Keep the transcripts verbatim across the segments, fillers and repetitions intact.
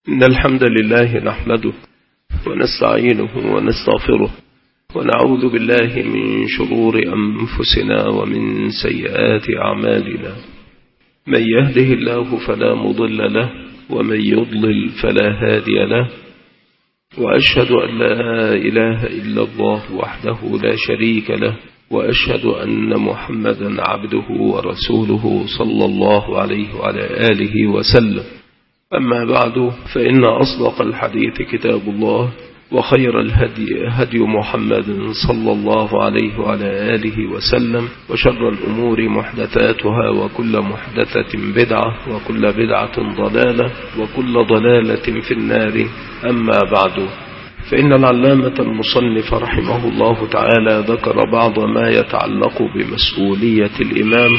إن الحمد لله نحمده ونستعينه ونستغفره ونعوذ بالله من شرور أنفسنا ومن سيئات أعمالنا. من يهده الله فلا مضل له ومن يضلل فلا هادي له، وأشهد أن لا إله إلا الله وحده لا شريك له، وأشهد أن محمدا عبده ورسوله صلى الله عليه وعلى آله وسلم. أما بعد، فإن أصدق الحديث كتاب الله، وخير الهدي هدي محمد صلى الله عليه وعلى آله وسلم، وشر الأمور محدثاتها، وكل محدثة بدعة، وكل بدعة ضلالة، وكل ضلالة في النار. أما بعد، فإن العلامة المصنف رحمه الله تعالى ذكر بعض ما يتعلق بمسؤولية الإمام،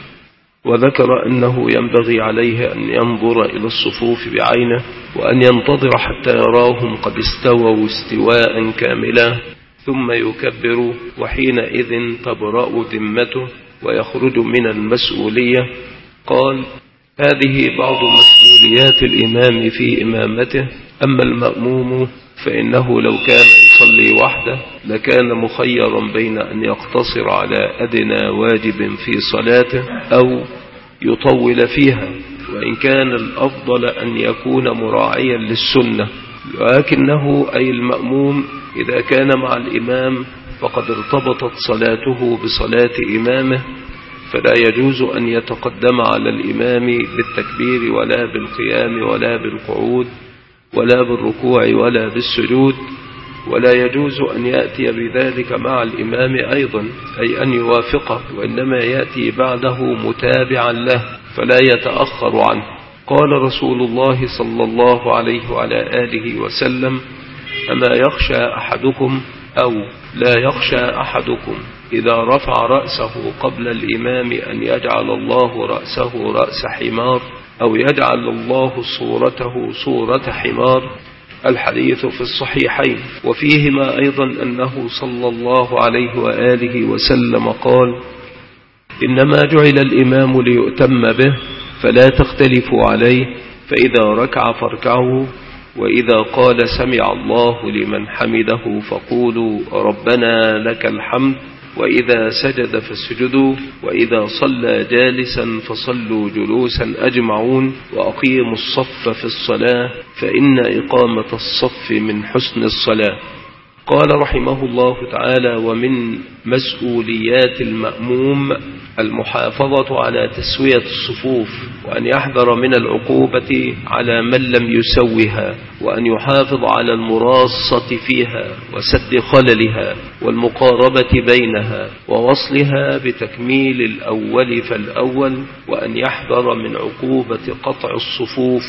وذكر أنه ينبغي عليه أن ينظر إلى الصفوف بعينه، وأن ينتظر حتى يراهم قد استووا استواء كاملا، ثم يكبر، وحينئذ تبرأ ذمته ويخرج من المسؤولية. قال: هذه بعض مسؤوليات الإمام في إمامته. أما المأموم فإنه لو كان يصلي وحده لكان مخيرا بين أن يقتصر على أدنى واجب في صلاته أو يطول فيها، وإن كان الأفضل أن يكون مراعيا للسنة، لكنه أي المأموم إذا كان مع الإمام فقد ارتبطت صلاته بصلاة إمامه، فلا يجوز أن يتقدم على الإمام بالتكبير ولا بالقيام ولا بالقعود ولا بالركوع ولا بالسجود، ولا يجوز أن يأتي بذلك مع الإمام أيضا، أي أن يوافقه، وإنما يأتي بعده متابعا له فلا يتأخر عنه. قال رسول الله صلى الله عليه وعلى آله وسلم: أما يخشى أحدكم أو لا يخشى أحدكم إذا رفع رأسه قبل الإمام أن يجعل الله رأسه رأس حمار، أو يجعل الله صورته صورة حمار. الحديث في الصحيحين، وفيهما أيضا أنه صلى الله عليه وآله وسلم قال: إنما جعل الإمام ليؤتم به فلا تختلفوا عليه، فإذا ركع فاركعوا، وإذا قال سمع الله لمن حمده فقولوا ربنا لك الحمد، وإذا سجد فاسجدوا، وإذا صلى جالسا فصلوا جلوسا أجمعون، وأقيموا الصف في الصلاة فإن إقامة الصف من حسن الصلاة. قال رحمه الله تعالى: ومن مسؤوليات المأموم المحافظة على تسوية الصفوف، وأن يحذر من العقوبة على من لم يسوها، وأن يحافظ على المراصة فيها وسد خللها والمقاربة بينها ووصلها بتكميل الأول فالأول، وأن يحذر من عقوبة قطع الصفوف،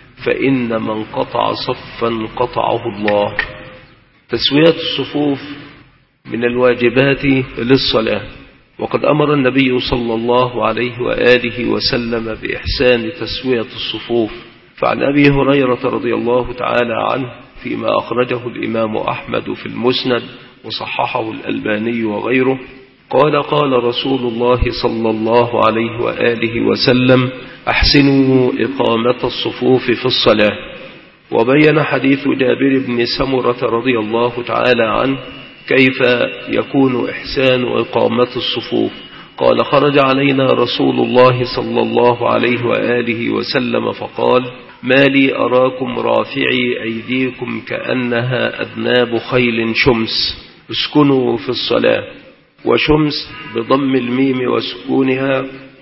فإن من قطع صفا قطعه الله. تسوية الصفوف من الواجبات للصلاة، وقد أمر النبي صلى الله عليه وآله وسلم بإحسان تسوية الصفوف. فعن أبي هريرة رضي الله تعالى عنه فيما أخرجه الإمام أحمد في المسند وصححه الألباني وغيره، قال: قال رسول الله صلى الله عليه وآله وسلم: أحسنوا إقامة الصفوف في الصلاة. وبين حديث جابر بن سمرة رضي الله تعالى عنه كيف يكون إحسان إقامة الصفوف. قال: خرج علينا رسول الله صلى الله عليه وآله وسلم فقال: ما لي أراكم رافعي أيديكم كأنها أذناب خيل شمس، اسكنوا في الصلاة. وشمس بضم الميم وسكونها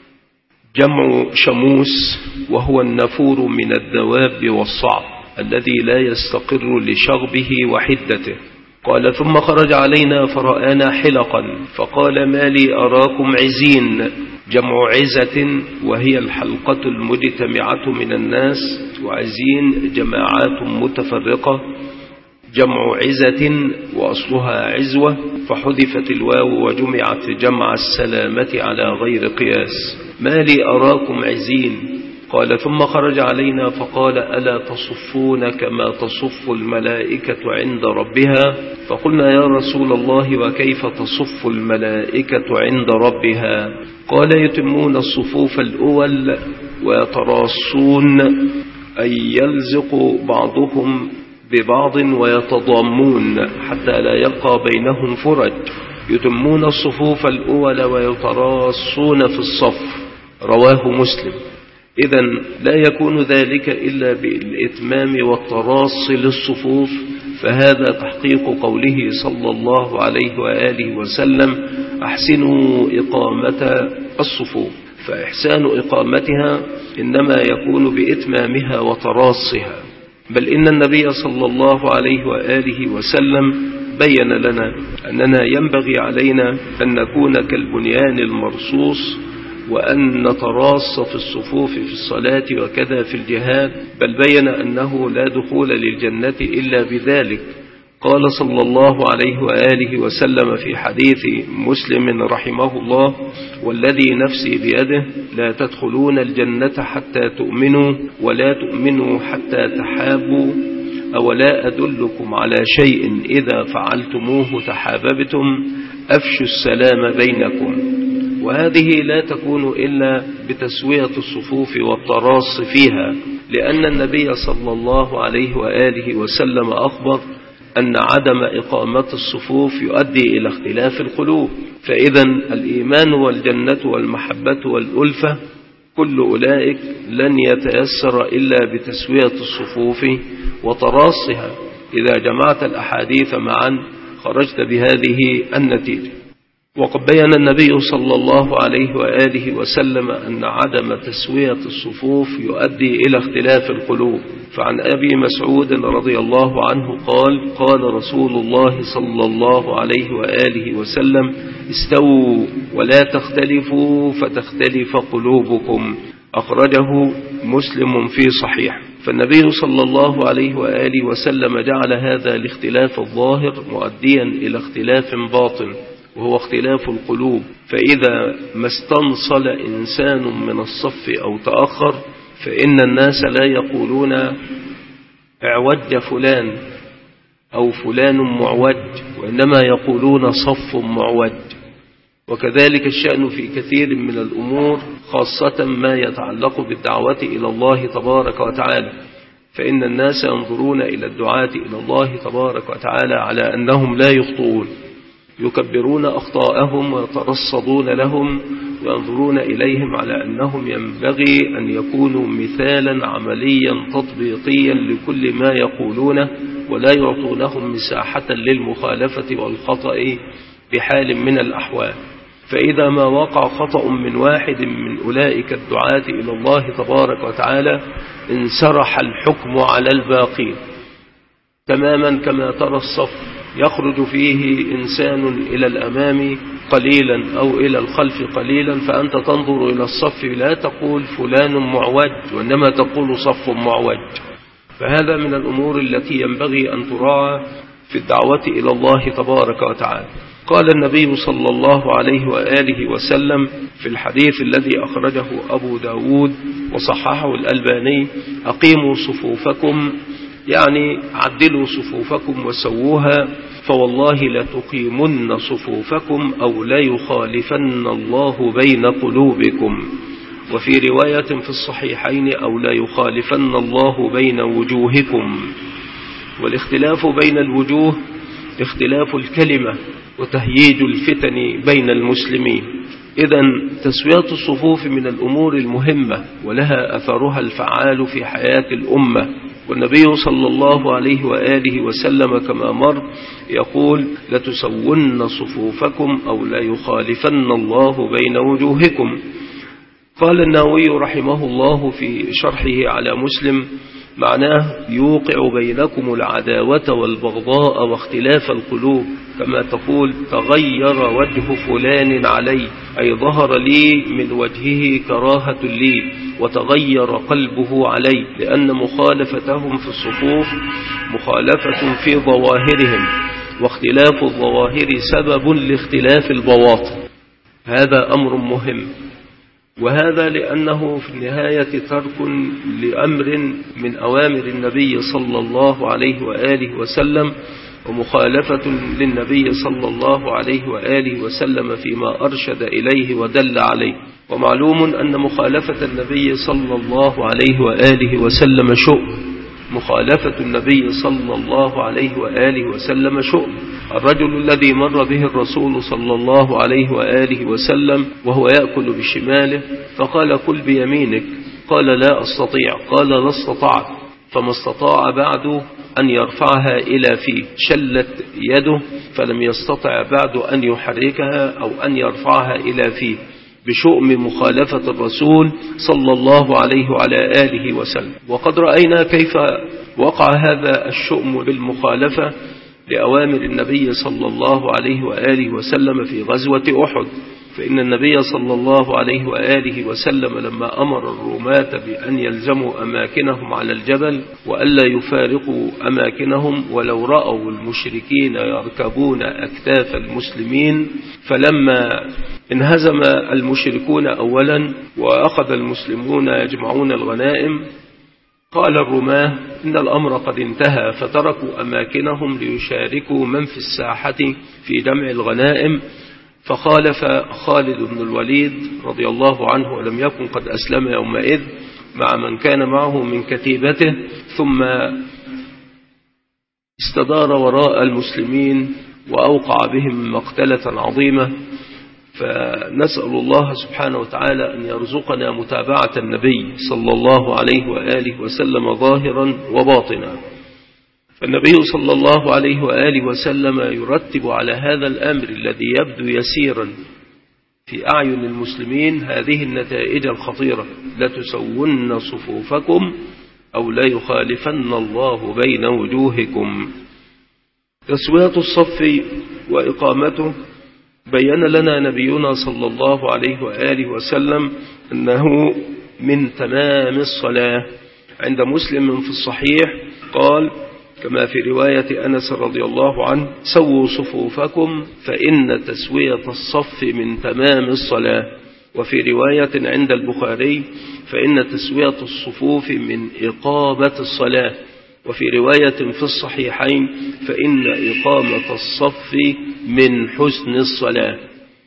جمع شموس، وهو النفور من الدواب والصعب الذي لا يستقر لشغبه وحدته. قال: ثم خرج علينا فرآنا حلقا فقال: ما لي أراكم عزين، جمع عزة، وهي الحلقة المجتمعة من الناس، وعزين جماعات متفرقة، جمع عزة وأصلها عزوة، فحذفت الواو وجمعت جمع السلامة على غير قياس. ما لي أراكم عزين. قال: ثم خرج علينا فقال: ألا تصفون كما تصف الملائكة عند ربها؟ فقلنا: يا رسول الله، وكيف تصف الملائكة عند ربها؟ قال: يتمون الصفوف الأول ويتراصون أي يلزق بعضهم ببعض ويتضامون حتى لا يبقى بينهم فرج، يتمون الصفوف الأول ويتراصون في الصف. رواه مسلم. إذن لا يكون ذلك إلا بالإتمام والتراص للصفوف، فهذا تحقيق قوله صلى الله عليه وآله وسلم: أحسنوا إقامة الصفوف. فإحسان إقامتها إنما يكون بإتمامها وتراصها، بل إن النبي صلى الله عليه وآله وسلم بين لنا أننا ينبغي علينا أن نكون كالبنيان المرصوص، وأن نتراص في الصفوف في الصلاة وكذا في الجهاد، بل بين أنه لا دخول للجنة إلا بذلك. قال صلى الله عليه وآله وسلم في حديث مسلم رحمه الله: والذي نفسي بيده لا تدخلون الجنة حتى تؤمنوا، ولا تؤمنوا حتى تحابوا، أولا أدلكم على شيء إذا فعلتموه تحاببتم، أفشوا السلام بينكم. وهذه لا تكون إلا بتسوية الصفوف والتراص فيها، لأن النبي صلى الله عليه وآله وسلم أخبر أن عدم إقامة الصفوف يؤدي إلى اختلاف القلوب. فإذا الإيمان والجنة والمحبة والألفة كل أولئك لن يتيسر إلا بتسوية الصفوف وتراصها. إذا جمعت الأحاديث معا خرجت بهذه النتيجة. وقد بين النبي صلى الله عليه وآله وسلم أن عدم تسوية الصفوف يؤدي إلى اختلاف القلوب. فعن أبي مسعود رضي الله عنه قال: قال رسول الله صلى الله عليه وآله وسلم: استووا ولا تختلفوا فتختلف قلوبكم. أخرجه مسلم في صحيح. فالنبي صلى الله عليه وآله وسلم جعل هذا الاختلاف الظاهر مؤديا إلى اختلاف باطن، وهو اختلاف القلوب. فإذا ما استنصل إنسان من الصف أو تأخر، فإن الناس لا يقولون اعوج فلان أو فلان معوج، وإنما يقولون صف معوج. وكذلك الشأن في كثير من الأمور، خاصة ما يتعلق بالدعوة إلى الله تبارك وتعالى، فإن الناس ينظرون إلى الدعاة إلى الله تبارك وتعالى على أنهم لا يخطئون، يكبرون أخطاءهم ويترصدون لهم، وينظرون إليهم على أنهم ينبغي أن يكونوا مثالا عمليا تطبيقيا لكل ما يقولونه، ولا يعطونهم مساحة للمخالفة والخطأ بحال من الأحوال. فإذا ما وقع خطأ من واحد من أولئك الدعاة إلى الله تبارك وتعالى انسرح الحكم على الباقين، تماما كما ترى الصف يخرج فيه إنسان إلى الأمام قليلا أو إلى الخلف قليلا، فأنت تنظر إلى الصف لا تقول فلان معوج، وإنما تقول صف معوج. فهذا من الأمور التي ينبغي أن تراعى في الدعوة إلى الله تبارك وتعالى. قال النبي صلى الله عليه وآله وسلم في الحديث الذي أخرجه أبو داود وصححه الألباني: أقيموا صفوفكم، يعني عدلوا صفوفكم وسووها، فوالله لتقيمن صفوفكم أو لا يخالفن الله بين قلوبكم. وفي رواية في الصحيحين: أو لا يخالفن الله بين وجوهكم. والاختلاف بين الوجوه اختلاف الكلمة وتهييج الفتن بين المسلمين. إذن تسوية الصفوف من الأمور المهمة، ولها أثرها الفعال في حياة الأمة. والنبي صلى الله عليه وآله وسلم كما مر يقول: لتسون صفوفكم أو لا يخالفن الله بين وجوهكم. قال النووي رحمه الله في شرحه على مسلم: معناه يوقع بينكم العداوة والبغضاء واختلاف القلوب، كما تقول تغير وجه فلان علي، أي ظهر لي من وجهه كراهة لي، وتغير قلبه علي، لأن مخالفتهم في الصفوف مخالفة في ظواهرهم، واختلاف الظواهر سبب لاختلاف البواطن. هذا أمر مهم، وهذا لأنه في النهاية ترك لأمر من أوامر النبي صلى الله عليه وآله وسلم، ومخالفة للنبي صلى الله عليه وآله وسلم فيما أرشد إليه ودل عليه. ومعلوم أن مخالفة النبي صلى الله عليه وآله وسلم شؤم، مخالفة النبي صلى الله عليه وآله وسلم شؤم. الرجل الذي مر به الرسول صلى الله عليه وآله وسلم وهو يأكل بشماله فقال: كل بيمينك. قال: لا أستطيع. قال: لا استطعت. فما استطاع بعد أن يرفعها إلى فيه، شلت يده فلم يستطع بعد أن يحركها أو أن يرفعها إلى فيه، بشؤم مخالفة الرسول صلى الله عليه وعلى آله وسلم. وقد رأينا كيف وقع هذا الشؤم بالمخالفة لأوامر النبي صلى الله عليه وآله وسلم في غزوة أحد. فإن النبي صلى الله عليه وآله وسلم لما أمر الرماة بأن يلزموا أماكنهم على الجبل وألا يفارقوا أماكنهم ولو رأوا المشركين يركبون أكتاف المسلمين، فلما انهزم المشركون أولا وأخذ المسلمون يجمعون الغنائم، قال الرماة: إن الأمر قد انتهى، فتركوا أماكنهم ليشاركوا من في الساحة في جمع الغنائم. فخالف خالد بن الوليد رضي الله عنه ولم يكن قد أسلم يومئذ مع من كان معه من كتيبته، ثم استدار وراء المسلمين وأوقع بهم مقتلة عظيمة. فنسأل الله سبحانه وتعالى أن يرزقنا متابعة النبي صلى الله عليه وآله وسلم ظاهرا وباطنا. فالنبي صلى الله عليه وآله وسلم يرتب على هذا الأمر الذي يبدو يسيرا في أعين المسلمين هذه النتائج الخطيرة: لتسون صفوفكم أو لا يخالفن الله بين وجوهكم. تسوية الصف وإقامته بين لنا نبينا صلى الله عليه وآله وسلم أنه من تمام الصلاة. عند مسلم في الصحيح قال كما في رواية أنس رضي الله عنه: سووا صفوفكم فإن تسوية الصف من تمام الصلاة. وفي رواية عند البخاري: فإن تسوية الصفوف من إقامة الصلاة. وفي رواية في الصحيحين: فإن إقامة الصف من حسن الصلاة.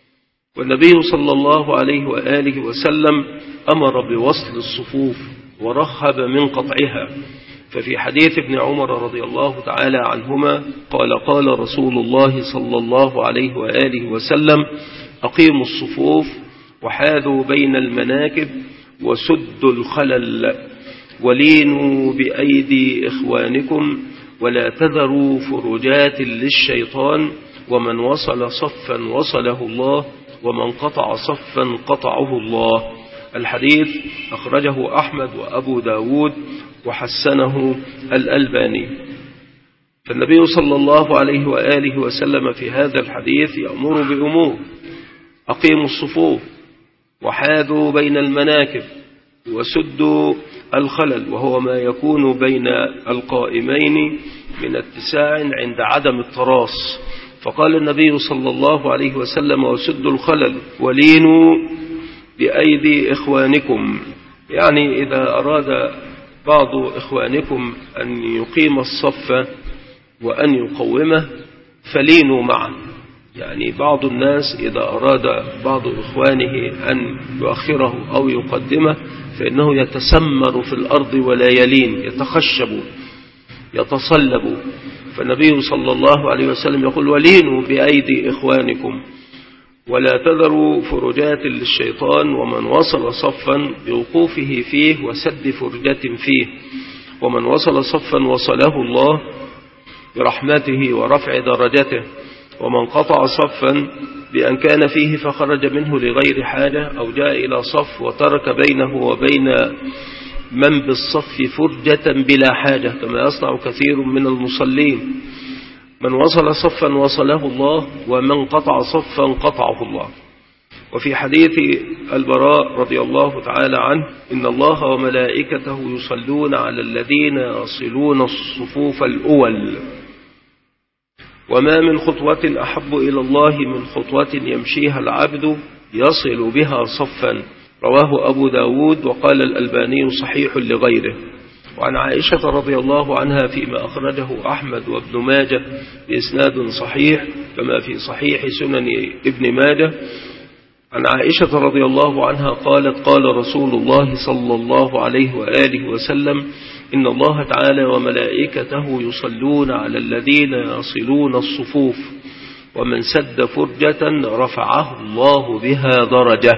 والنبي صلى الله عليه وآله وسلم أمر بوصل الصفوف ورخب من قطعها. ففي حديث ابن عمر رضي الله تعالى عنهما قال: قال رسول الله صلى الله عليه وآله وسلم: أقيموا الصفوف وحاذوا بين المناكب وسدوا الخلل ولينوا بأيدي إخوانكم ولا تذروا فرجات للشيطان، ومن وصل صفا وصله الله ومن قطع صفا قطعه الله. الحديث أخرجه أحمد وأبو داود وحسنه الألباني. فالنبي صلى الله عليه وآله وسلم في هذا الحديث يأمر بأمور: أقيموا الصفوف وحاذوا بين المناكب وسدوا الخلل، وهو ما يكون بين القائمين من اتساع عند عدم التراص. فقال النبي صلى الله عليه وسلم: وسدوا الخلل ولينوا بأيدي إخوانكم. يعني إذا أراد بعض إخوانكم أن يقيم الصف وأن يقومه فلينوا معه. يعني بعض الناس إذا أراد بعض إخوانه أن يؤخره أو يقدمه فإنه يتسمر في الأرض ولا يلين، يتخشب يتصلب. فالنبي صلى الله عليه وسلم يقول: ولينوا بأيدي إخوانكم ولا تذروا فرجات للشيطان، ومن وصل صفا بوقوفه فيه وسد فرجة فيه، ومن وصل صفا وصله الله برحمته ورفع درجته، ومن قطع صفا بأن كان فيه فخرج منه لغير حاجة أو جاء إلى صف وترك بينه وبين من بالصف فرجة بلا حاجة كما يصنع كثير من المصلين. من وصل صفا وصله الله، ومن قطع صفا قطعه الله. وفي حديث البراء رضي الله تعالى عنه: إن الله وملائكته يصلون على الذين يصلون الصفوف الأول، وما من خطوة أحب إلى الله من خطوة يمشيها العبد يصل بها صفا. رواه أبو داود وقال الألباني صحيح لغيره. وعن عائشة رضي الله عنها فيما أخرجه أحمد وابن ماجه بإسناد صحيح كما في صحيح سنن ابن ماجه عن عائشة رضي الله عنها قالت قال رسول الله صلى الله عليه وآله وسلم إن الله تعالى وملائكته يصلون على الذين يصلون الصفوف ومن سد فرجة رفعه الله بها درجة.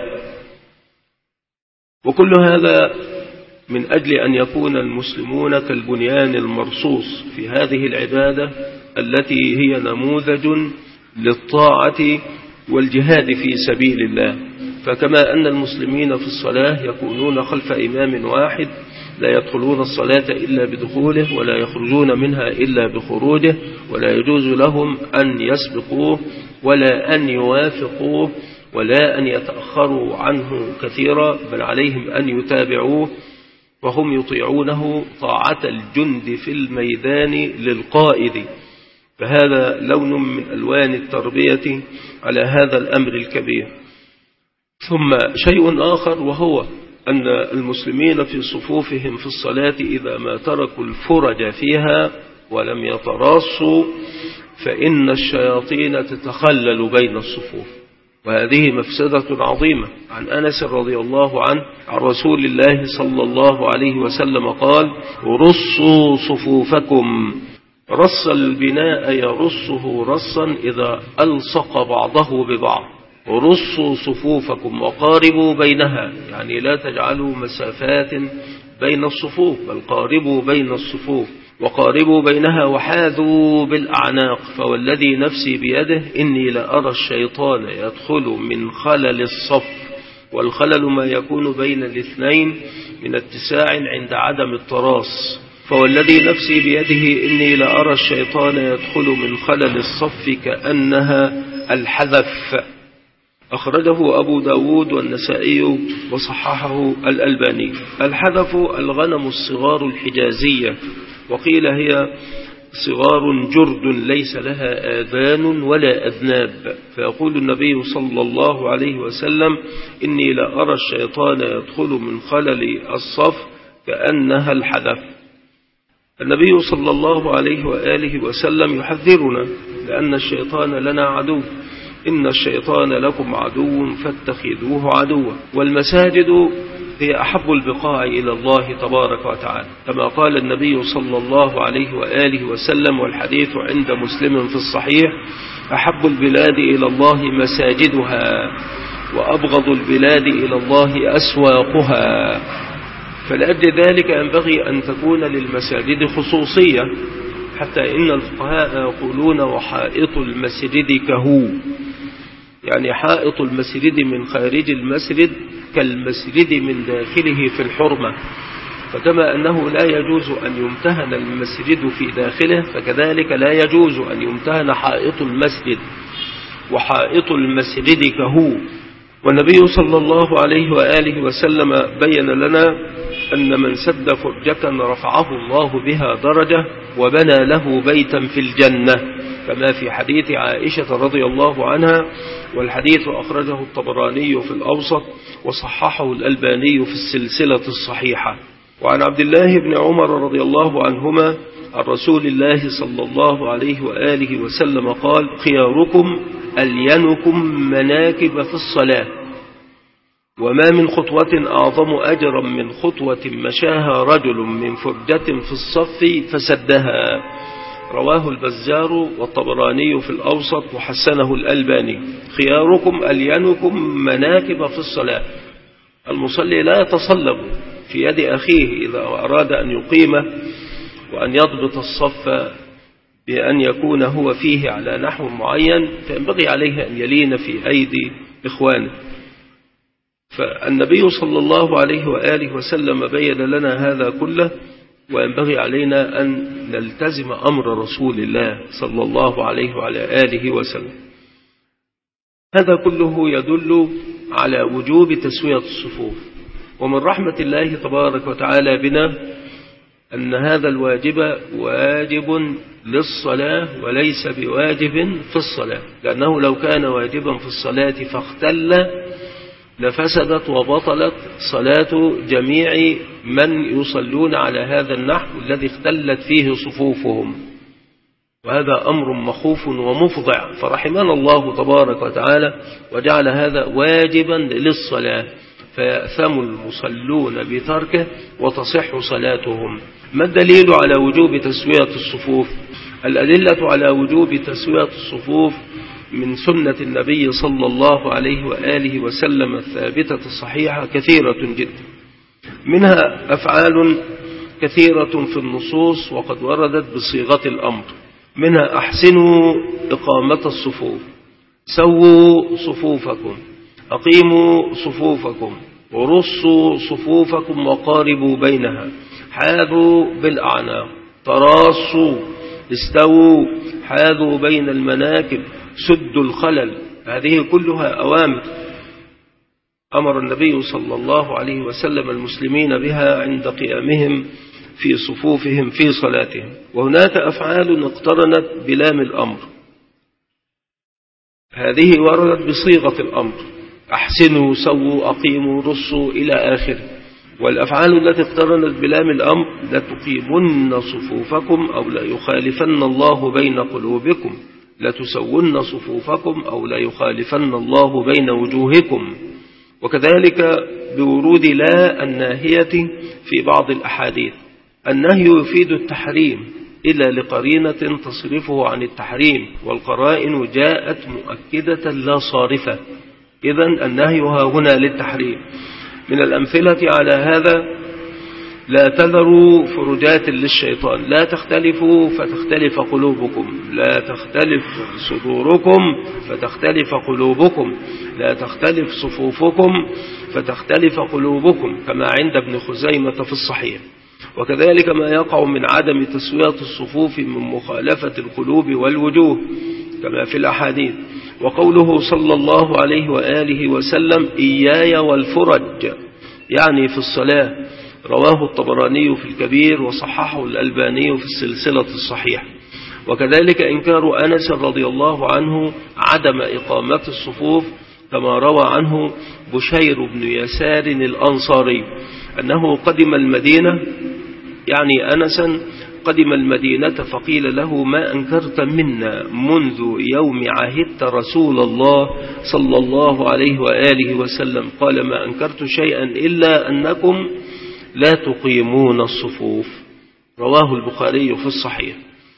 وكل هذا من أجل أن يكون المسلمون كالبنيان المرصوص في هذه العبادة التي هي نموذج للطاعة والجهاد في سبيل الله. فكما أن المسلمين في الصلاة يكونون خلف إمام واحد لا يدخلون الصلاة إلا بدخوله ولا يخرجون منها إلا بخروجه، ولا يجوز لهم أن يسبقوه ولا أن يوافقوه ولا أن يتأخروا عنه كثيرا، بل عليهم أن يتابعوه، وهم يطيعونه طاعة الجند في الميدان للقائد. فهذا لون من ألوان التربية على هذا الأمر الكبير. ثم شيء آخر، وهو أن المسلمين في صفوفهم في الصلاة إذا ما تركوا الفرج فيها ولم يتراصوا فإن الشياطين تتخلل بين الصفوف، وهذه مفسدة عظيمة. عن أنس رضي الله عنه عن رسول الله صلى الله عليه وسلم قال: رصوا صفوفكم. رص البناء يرصه رصا إذا ألصق بعضه ببعض. رصوا صفوفكم وقاربوا بينها، يعني لا تجعلوا مسافات بين الصفوف بل قاربوا بين الصفوف وقاربوا بينها وحاذوا بالأعناق، فوالذي نفسي بيده إني لأرى الشيطان يدخل من خلل الصف، والخلل ما يكون بين الاثنين من اتساع عند عدم التراص، فوالذي نفسي بيده إني لأرى الشيطان يدخل من خلل الصف كأنها الحذف. أخرجه أبو داود والنسائي وصححه الألباني. الحذف الغنم الصغار الحجازية، وقيل هي صغار جرد ليس لها آذان ولا أذناب، فيقول النبي صلى الله عليه وسلم: إني لأرى الشيطان يدخل من خلل الصف كأنها الحذف. النبي صلى الله عليه وآله وسلم يحذرنا لأن الشيطان لنا عدو، إن الشيطان لكم عدو فاتخذوه عدوا. والمساجد هي أحب البقاع إلى الله تبارك وتعالى، كما قال النبي صلى الله عليه وآله وسلم، والحديث عند مسلم في الصحيح: أحب البلاد إلى الله مساجدها وأبغض البلاد إلى الله أسواقها. فلأجل ذلك ينبغي أن تكون للمساجد خصوصية، حتى إن الفقهاء يقولون: وحائط المسجد كهو، يعني حائط المسجد من خارج المسجد كالمسجد من داخله في الحرمة. فكما أنه لا يجوز أن يمتهن المسجد في داخله، فكذلك لا يجوز أن يمتهن حائط المسجد، وحائط المسجد كهو. والنبي صلى الله عليه وآله وسلم بين لنا أن من سد فرجة رفعه الله بها درجة وبنى له بيتا في الجنة، كما في حديث عائشة رضي الله عنها، والحديث أخرجه الطبراني في الأوسط وصححه الألباني في السلسلة الصحيحة. وعن عبد الله بن عمر رضي الله عنهما عن رسول الله صلى الله عليه وآله وسلم قال: خياركم ألينكم مناكب في الصلاة، وما من خطوة أعظم أجرا من خطوة مشاها رجل من فرجة في الصف فسدها. رواه البزار والطبراني في الأوسط وحسنه الألباني. خياركم ألينكم مناكب في الصلاة، المصلي لا يتصلب في يد أخيه إذا أراد أن يقيمه وأن يضبط الصف بأن يكون هو فيه على نحو معين، فينبغي عليه أن يلين في أيدي إخوانه. فالنبي صلى الله عليه وآله وسلم بين لنا هذا كله، وينبغي علينا أن نلتزم أمر رسول الله صلى الله عليه وعلى آله وسلم. هذا كله يدل على وجوب تسوية الصفوف. ومن رحمة الله تبارك وتعالى بنا أن هذا الواجب واجب للصلاة وليس بواجب في الصلاة، لأنه لو كان واجبا في الصلاة فاختل لفسدت وبطلت صلاة جميع من يصلون على هذا النحو الذي اختلت فيه صفوفهم، وهذا أمر مخوف ومفضع. فرحمنا الله تبارك وتعالى وجعل هذا واجبا للصلاة، فيأثم المصلون بتركه وتصح صلاتهم. ما الدليل على وجوب تسوية الصفوف؟ الأدلة على وجوب تسوية الصفوف من سنة النبي صلى الله عليه وآله وسلم الثابتة الصحيحة كثيرة جدا، منها أفعال كثيرة في النصوص وقد وردت بصيغة الأمر، منها أحسنوا إقامة الصفوف، سووا صفوفكم، أقيموا صفوفكم، ورصوا صفوفكم وقاربوا بينها، حاذوا بالأعناق، تراصوا، استووا، حاذوا بين المناكب، سدوا الخلل. هذه كلها أوامر أمر النبي صلى الله عليه وسلم المسلمين بها عند قيامهم في صفوفهم في صلاتهم. وهناك أفعال اقترنت بلام الأمر، هذه وردت بصيغة الأمر، أحسنوا، سووا، أقيموا، رصوا إلى آخره. والأفعال التي اقترنت بلام الأمر: لتقيمن صفوفكم أو لا يخالفن الله بين قلوبكم، لتسون صفوفكم أو لا يخالفن الله بين وجوهكم. وكذلك بورود لا الناهية في بعض الأحاديث. النهي يفيد التحريم إلا لقرينة تصرفه عن التحريم، والقرائن جاءت مؤكدة لا صارفة، إذن النهي ها هنا للتحريم. من الأمثلة على هذا: لا تذروا فرجات للشيطان، لا تختلفوا فتختلف قلوبكم، لا تختلف صدوركم فتختلف قلوبكم، لا تختلف صفوفكم فتختلف قلوبكم، كما عند ابن خزيمة في الصحيح. وكذلك ما يقع من عدم تسوية الصفوف من مخالفة القلوب والوجوه كما في الأحاديث. وقوله صلى الله عليه وآله وسلم: إياي والفرج، يعني في الصلاة، رواه الطبراني في الكبير وصححه الألباني في السلسلة الصحيحة. وكذلك إنكار أنس رضي الله عنه عدم إقامة الصفوف، كما روى عنه بشير بن يسار الأنصاري أنه قدم المدينة، يعني أنسا قدم المدينة، فقيل له: ما أنكرت منا منذ يوم عهدت رسول الله صلى الله عليه وآله وسلم؟ قال: ما أنكرت شيئا إلا أنكم لا تقيمون الصفوف. رواه البخاري في الصحيح.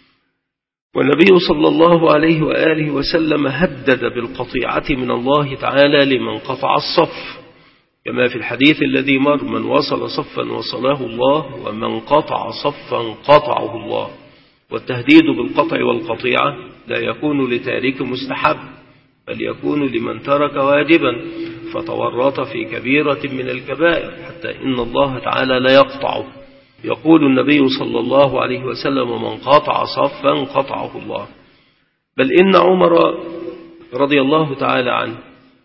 والنبي صلى الله عليه وآله وسلم هدد بالقطيعة من الله تعالى لمن قطع الصف، كما في الحديث الذي مر: من وصل صفا وصله الله، ومن قطع صفا قطعه الله. والتهديد بالقطع والقطيعة لا يكون لتارك مستحب، بل يكون لمن ترك واجبا فتورط في كبيرة من الكبائر، حتى إن الله تعالى لا يقطعه. يقول النبي صلى الله عليه وسلم: من قطع صفا قطعه الله. بل إن عمر رضي الله تعالى عنه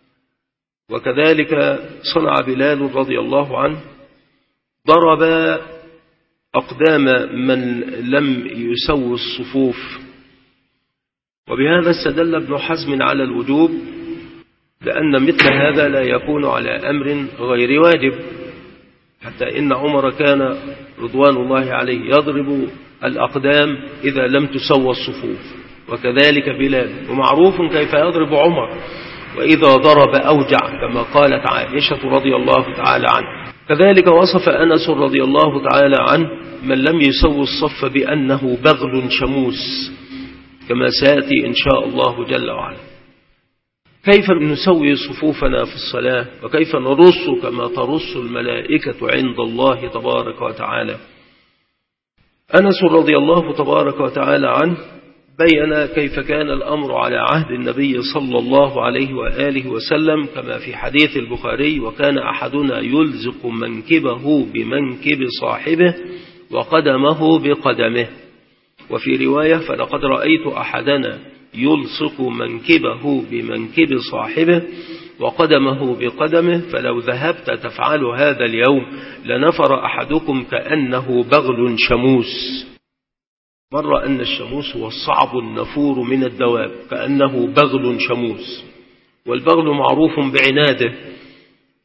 وكذلك صنع بلال رضي الله عنه، ضرب أقدام من لم يسوي الصفوف. وبهذا استدل ابن حزم على الوجوب، لأن مثل هذا لا يكون على أمر غير واجب، حتى إن عمر كان رضوان الله عليه يضرب الأقدام إذا لم تسوى الصفوف، وكذلك بلال. ومعروف كيف يضرب عمر، وإذا ضرب أوجع، كما قالت عائشة رضي الله تعالى عنها. كذلك وصف أنس رضي الله تعالى عنه من لم يسوي الصف بأنه بغل شموس، كما سيأتي إن شاء الله جل وعلا. كيف نسوي صفوفنا في الصلاة، وكيف نرص كما ترص الملائكة عند الله تبارك وتعالى؟ أنس رضي الله تبارك وتعالى عنه بين كيف كان الأمر على عهد النبي صلى الله عليه وآله وسلم، كما في حديث البخاري: وكان أحدنا يلزق منكبه بمنكب صاحبه وقدمه بقدمه. وفي رواية: فلقد رأيت أحدنا يلصق منكبه بمنكب صاحبه وقدمه بقدمه، فلو ذهبت تفعل هذا اليوم لنفر أحدكم كأنه بغل شموس. مر أن الشموس هو الصعب النفور من الدواب، كأنه بغل شموس. والبغل معروف بعناده،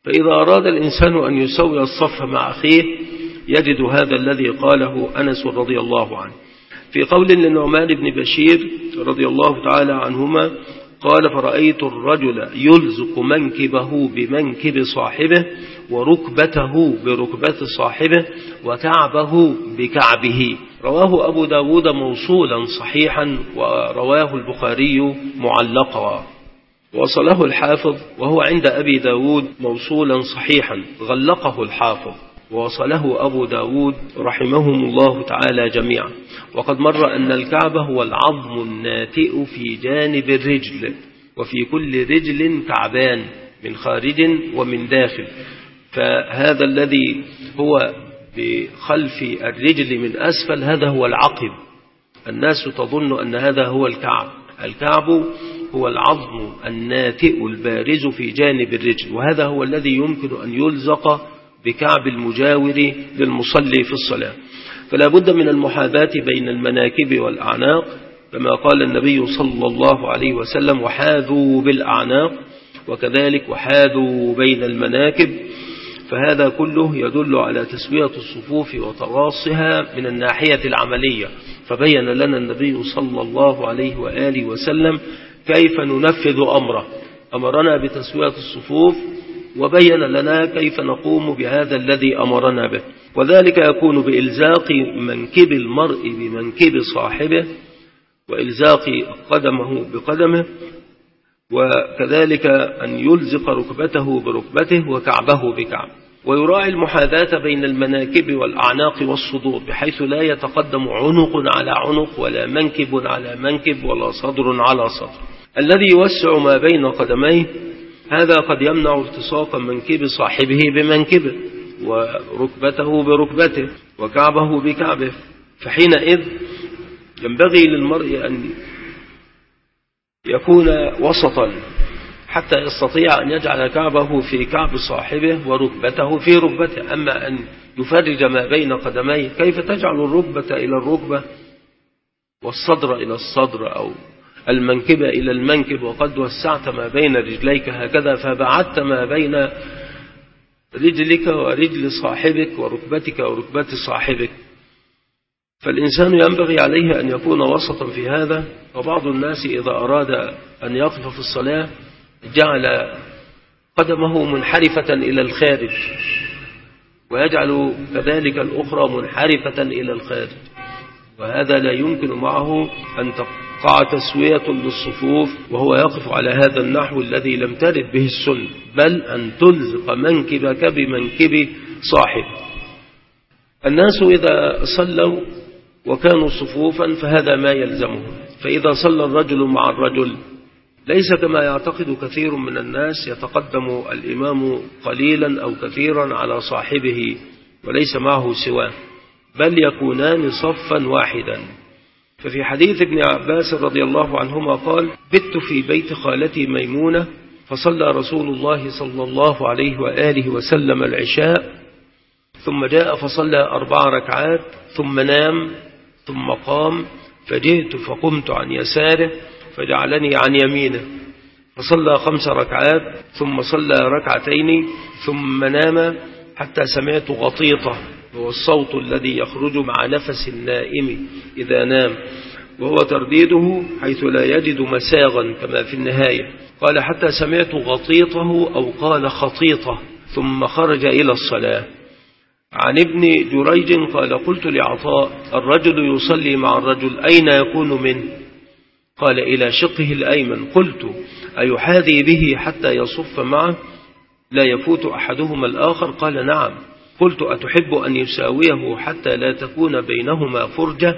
فإذا أراد الإنسان أن يسوي الصف مع أخيه يجد هذا الذي قاله أنس رضي الله عنه في قول للنعمان بن بشير رضي الله تعالى عنهما قال: فرأيت الرجل يلزق منكبه بمنكب صاحبه وركبته بركبة صاحبه وكعبه بكعبه. رواه أبو داود موصولا صحيحا، ورواه البخاري معلقا، وصله الحافظ وهو عند أبي داود موصولا صحيحا، غلقه الحافظ ووصله أبو داود رحمهم الله تعالى جميعا. وقد مر أن الكعب هو العظم الناتئ في جانب الرجل، وفي كل رجل كعبان من خارج ومن داخل، فهذا الذي هو بخلف الرجل من أسفل هذا هو العقب. الناس تظن أن هذا هو الكعب. الكعب هو العظم الناتئ البارز في جانب الرجل، وهذا هو الذي يمكن أن يلزق بكعب المجاور للمصلي في الصلاة. فلا بد من المحاذاة بين المناكب والأعناق، كما قال النبي صلى الله عليه وسلم: وحاذوا بالأعناق، وكذلك وحاذوا بين المناكب. فهذا كله يدل على تسوية الصفوف وتراصها من الناحية العملية. فبين لنا النبي صلى الله عليه وآله وسلم كيف ننفذ أمره، أمرنا بتسوية الصفوف، وبين لنا كيف نقوم بهذا الذي أمرنا به، وذلك يكون بإلزاق منكب المرء بمنكب صاحبه، وإلزاق قدمه بقدمه، وكذلك أن يلزق ركبته بركبته وكعبه بكعب. ويراعي المحاذاة بين المناكب والأعناق والصدور، بحيث لا يتقدم عنق على عنق، ولا منكب على منكب، ولا صدر على صدر. الذي يوسع ما بين قدميه هذا قد يمنع التصاق منكب صاحبه بمنكبه، وركبته بركبته، وكعبه بكعبه. فحينئذ ينبغي للمرء أن يكون وسطا حتى يستطيع أن يجعل كعبه في كعب صاحبه وركبته في ركبته. أما أن يفرج ما بين قدميه، كيف تجعل الركبة إلى الركبة والصدر إلى الصدر، أو المنكب إلى المنكب، وقد وسعت ما بين رجليك هكذا، فبعدت ما بين رجلك ورجل صاحبك وركبتك وركبة صاحبك. فالإنسان ينبغي عليه أن يكون وسطا في هذا. وبعض الناس إذا أراد أن يقف في الصلاة جعل قدمه منحرفة إلى الخارج، ويجعل كذلك الأخرى منحرفة إلى الخارج، وهذا لا يمكن معه أن تقع تسوية للصفوف وهو يقف على هذا النحو الذي لم ترد به السنة، بل أن تلزق منكبك بمنكب صاحب. الناس إذا صلوا وكانوا صفوفا فهذا ما يلزمهم. فإذا صلى الرجل مع الرجل ليس كما يعتقد كثير من الناس يتقدم الإمام قليلا أو كثيرا على صاحبه وليس معه سواه، بل يكونان صفا واحدا. ففي حديث ابن عباس رضي الله عنهما قال: بت في بيت خالتي ميمونة فصلى رسول الله صلى الله عليه وآله وسلم العشاء، ثم جاء فصلى أربع ركعات، ثم نام، ثم قام، فجئت فقمت عن يساره فجعلني عن يمينه، فصلى خمس ركعات، ثم صلى ركعتين، ثم نام حتى سمعت غطيطة، وهو الصوت الذي يخرج مع نفس النائم إذا نام، وهو ترديده حيث لا يجد مساغا كما في النهاية. قال: حتى سمعت غطيطه أو قال خطيطة، ثم خرج إلى الصلاة. عن ابن جريج قال: قلت لعطاء: الرجل يصلي مع الرجل أين يكون منه؟ قال: إلى شقه الأيمن. قلت: أيحاذي به حتى يصف معه لا يفوت أحدهما الآخر؟ قال: نعم. قلت: أتحب أن يساويه حتى لا تكون بينهما فرجة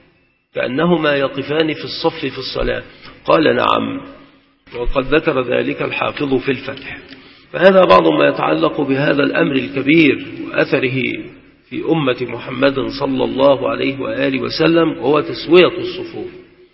كأنهما يقفان في الصف في الصلاة؟ قال: نعم. وقد ذكر ذلك الحافظ في الفتح. فهذا بعض ما يتعلق بهذا الأمر الكبير وأثره في أمة محمد صلى الله عليه وآله وسلم، وهو تسوية الصفوف.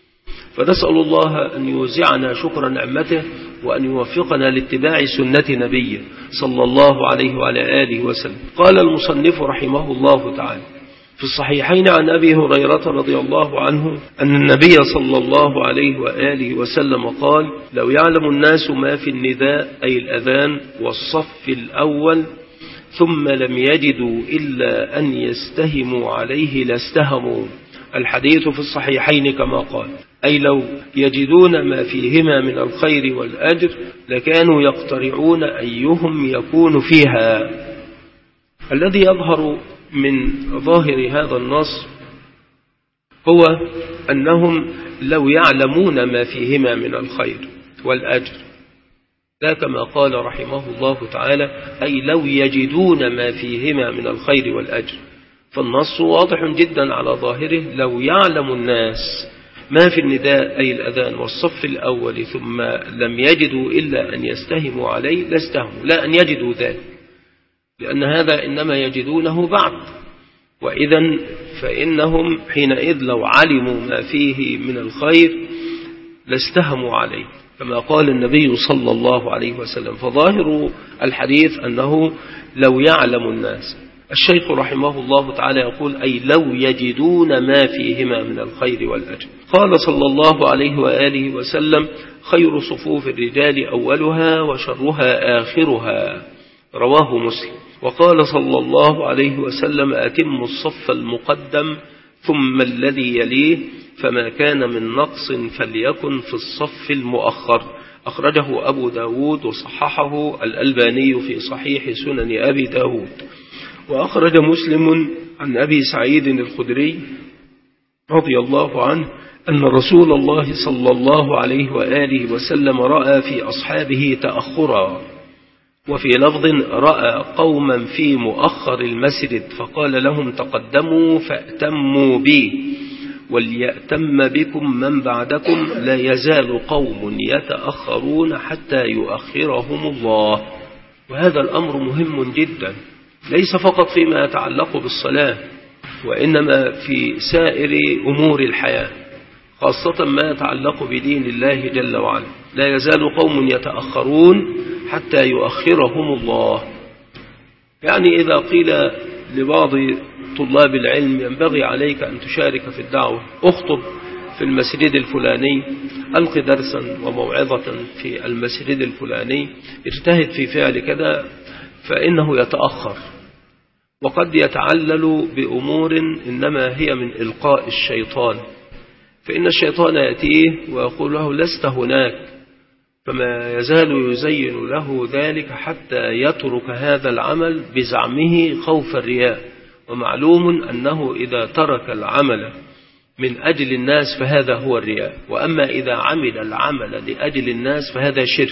فنسأل الله أن يوزعنا شكر نعمته، وأن يوفقنا لاتباع سنة نبيه صلى الله عليه وعلى آله وسلم. قال المصنف رحمه الله تعالى: في الصحيحين عن أبي هريرة رضي الله عنه أن النبي صلى الله عليه وآله وسلم قال: لو يعلم الناس ما في النداء أي الأذان والصف الأول ثم لم يجدوا إلا أن يستهموا عليه لاستهموا. الحديث في الصحيحين كما قال، أي لو يجدون ما فيهما من الخير والأجر لكانوا يقترعون أيهم يكون فيها. الذي يظهر من ظاهر هذا النص هو أنهم لو يعلمون ما فيهما من الخير والأجر، لا كما قال رحمه الله تعالى أي لو يجدون ما فيهما من الخير والأجر. فالنص واضح جدا على ظاهره: لو يعلم الناس ما في النداء أي الأذان والصف الأول ثم لم يجدوا إلا أن يستهموا عليه لاستهموا، لا أن يجدوا ذلك، لأن هذا إنما يجدونه بعد، وإذا فإنهم حينئذ لو علموا ما فيه من الخير لاستهموا عليه كما قال النبي صلى الله عليه وسلم. فظاهر الحديث أنه لو يعلم الناس. الشيخ رحمه الله تعالى يقول: أي لو يجدون ما فيهما من الخير والأجر. قال صلى الله عليه وآله وسلم: خير صفوف الرجال أولها وشرها آخرها، رواه مسلم. وقال صلى الله عليه وسلم: أتم الصف المقدم ثم الذي يليه، فما كان من نقص فليكن في الصف المؤخر. أخرجه أبو داود وصححه الألباني في صحيح سنن أبي داود. وأخرج مسلم عن أبي سعيد الخدري رضي الله عنه أن رسول الله صلى الله عليه وآله وسلم رأى في أصحابه تأخرا، وفي لفظ: رأى قوما في مؤخر المسجد فقال لهم: تقدموا فأتموا بي وليأتم بكم من بعدكم، لا يزال قوم يتأخرون حتى يؤخرهم الله. وهذا الأمر مهم جدا، ليس فقط فيما يتعلق بالصلاة، وإنما في سائر أمور الحياة، خاصة ما يتعلق بدين الله جل وعلا. لا يزال قوم يتأخرون حتى يؤخرهم الله. يعني إذا قيل لبعض طلاب العلم: ينبغي عليك أن تشارك في الدعوة، اخطب في المسجد الفلاني، ألق درسا وموعظة في المسجد الفلاني، اجتهد في فعل كذا، فإنه يتأخر، وقد يتعلل بأمور إنما هي من إلقاء الشيطان، فإن الشيطان يأتيه ويقول له: لست هناك، فما يزال يزين له ذلك حتى يترك هذا العمل بزعمه خوف الرياء. ومعلوم أنه إذا ترك العمل من أجل الناس فهذا هو الرياء، وأما إذا عمل العمل لأجل الناس فهذا شرك،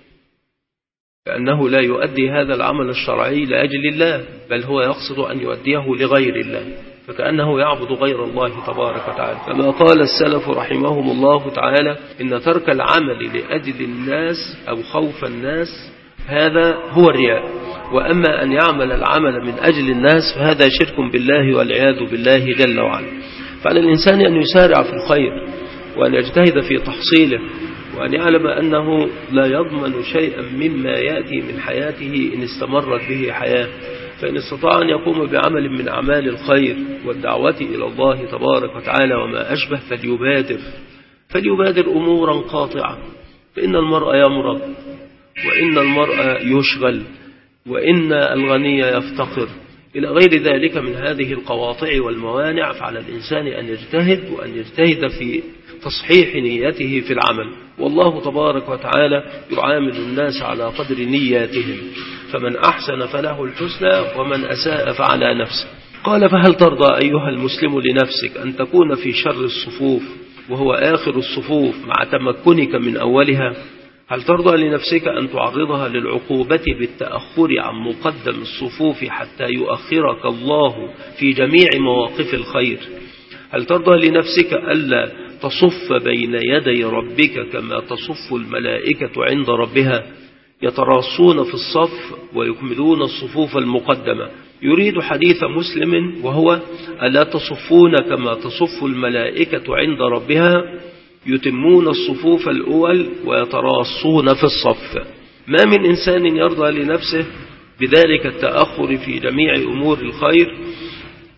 لأنه لا يؤدي هذا العمل الشرعي لأجل الله، بل هو يقصد أن يؤديه لغير الله، فكأنه يعبد غير الله تبارك وتعالى. كما قال السلف رحمهم الله تعالى: إن ترك العمل لأجل الناس أو خوف الناس هذا هو الرياء، وأما أن يعمل العمل من أجل الناس فهذا شرك بالله والعياذ بالله جل وعلا. فعلى الإنسان أن يسارع في الخير وأن يجتهد في تحصيله، وأن يعلم أنه لا يضمن شيئا مما يأتي من حياته إن استمرت به حياة. فإن استطاع أن يقوم بعمل من أعمال الخير والدعوة إلى الله تبارك وتعالى وما أشبه فليبادر فليبادر أمورا قاطعة، فإن المرء يمرض، وإن المرء يشغل، وإن الغني يفتقر، إلى غير ذلك من هذه القواطع والموانع. فعلى الإنسان أن يجتهد وأن يجتهد في تصحيح نيته في العمل، والله تبارك وتعالى يعامل الناس على قدر نياتهم، فمن أحسن فله الحسنى ومن أساء فعلى نفسه. قال: فهل ترضى أيها المسلم لنفسك أن تكون في شر الصفوف وهو آخر الصفوف مع تمكنك من أولها؟ هل ترضى لنفسك أن تعرضها للعقوبة بالتأخر عن مقدم الصفوف حتى يؤخرك الله في جميع مواقف الخير؟ هل ترضى لنفسك ألا تصف بين يدي ربك كما تصف الملائكة عند ربها، يتراصون في الصف ويكملون الصفوف المقدمة؟ يريد حديث مسلم وهو: ألا تصفون كما تصف الملائكة عند ربها، يتمون الصفوف الأول ويتراصون في الصف. ما من إنسان يرضى لنفسه بذلك التأخر في جميع أمور الخير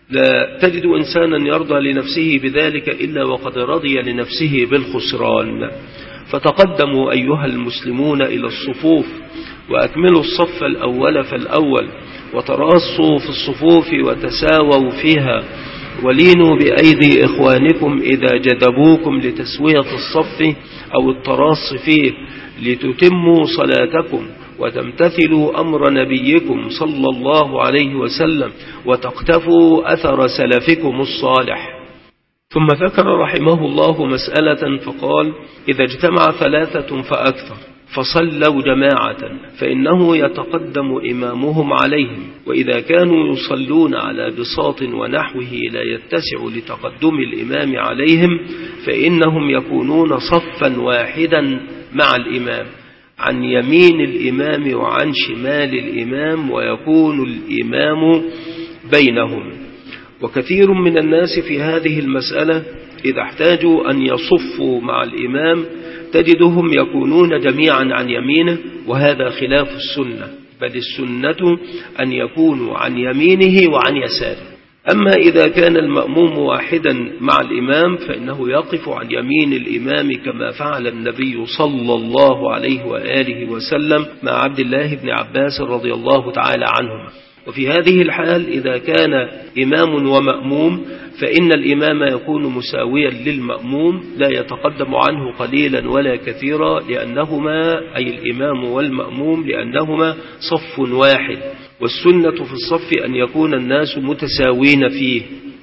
لا تجد إنسانا يرضى لنفسه بذلك إلا وقد رضي لنفسه بالخسران. فتقدموا أيها المسلمون إلى الصفوف وأكملوا الصف الأول فالأول، وتراصوا في الصفوف وتساووا فيها، ولينوا بأيدي إخوانكم إذا جذبوكم لتسوية الصف أو التراص فيه، لتتموا صلاتكم وتمتثلوا أمر نبيكم صلى الله عليه وسلم وتقتفوا أثر سلفكم الصالح. ثم ذكر رحمه الله مسألة فقال: إذا اجتمع ثلاثة فأكثر فصلوا جماعة فإنه يتقدم إمامهم عليهم، وإذا كانوا يصلون على بساط ونحوه لا يتسع لتقدم الإمام عليهم فإنهم يكونون صفا واحدا مع الإمام عن يمين الإمام وعن شمال الإمام، ويكون الإمام بينهم. وكثير من الناس في هذه المسألة إذا احتاجوا أن يصفوا مع الإمام تجدهم يكونون جميعا عن يمينه، وهذا خلاف السنة، بل السنة أن يكونوا عن يمينه وعن يساره. أما إذا كان المأموم واحدا مع الإمام فإنه يقف عن يمين الإمام كما فعل النبي صلى الله عليه وآله وسلم مع عبد الله بن عباس رضي الله تعالى عنهما. وفي هذه الحال إذا كان إمام ومأموم فإن الإمام يكون مساويا للمأموم لا يتقدم عنه قليلا ولا كثيرا، لأنهما أي الإمام والمأموم لأنهما صف واحد، والسنة في الصف أن يكون الناس متساوين فيه.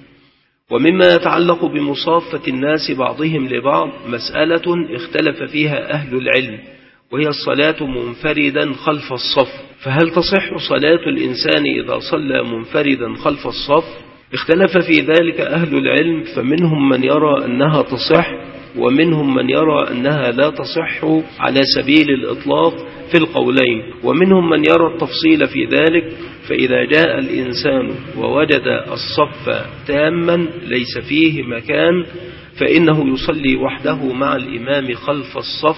ومما يتعلق بمصافة الناس بعضهم لبعض مسألة اختلف فيها أهل العلم، وهي الصلاة منفردا خلف الصف. فهل تصح صلاة الإنسان إذا صلى منفردا خلف الصف؟ اختلف في ذلك أهل العلم، فمنهم من يرى أنها تصح، ومنهم من يرى أنها لا تصح على سبيل الإطلاق في القولين، ومنهم من يرى التفصيل في ذلك. فإذا جاء الإنسان ووجد الصف تاما ليس فيه مكان فإنه يصلي وحده مع الإمام خلف الصف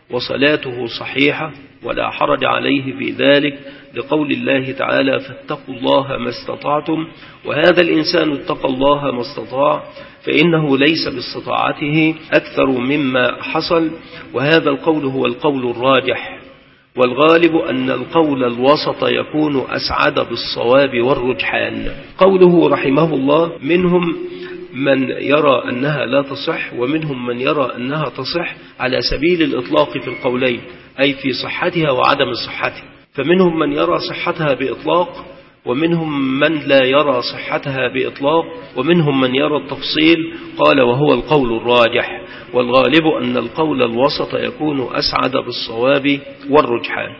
وصلاته صحيحة ولا حرج عليه في ذلك، لقول الله تعالى: فاتقوا الله ما استطعتم. وهذا الإنسان اتقى الله ما استطاع، فإنه ليس باستطاعته أكثر مما حصل، وهذا القول هو القول الراجح. والغالب أن القول الوسط يكون أسعد بالصواب والرجحان. قوله رحمه الله: منهم من يرى أنها لا تصح ومنهم من يرى أنها تصح على سبيل الإطلاق في القولين، أي في صحتها وعدم صحتها. فمنهم من يرى صحتها بإطلاق، ومنهم من لا يرى صحتها بإطلاق، ومنهم من يرى التفصيل. قال: وهو القول الراجح، والغالب أن القول الوسط يكون أسعد بالصواب والرجحان.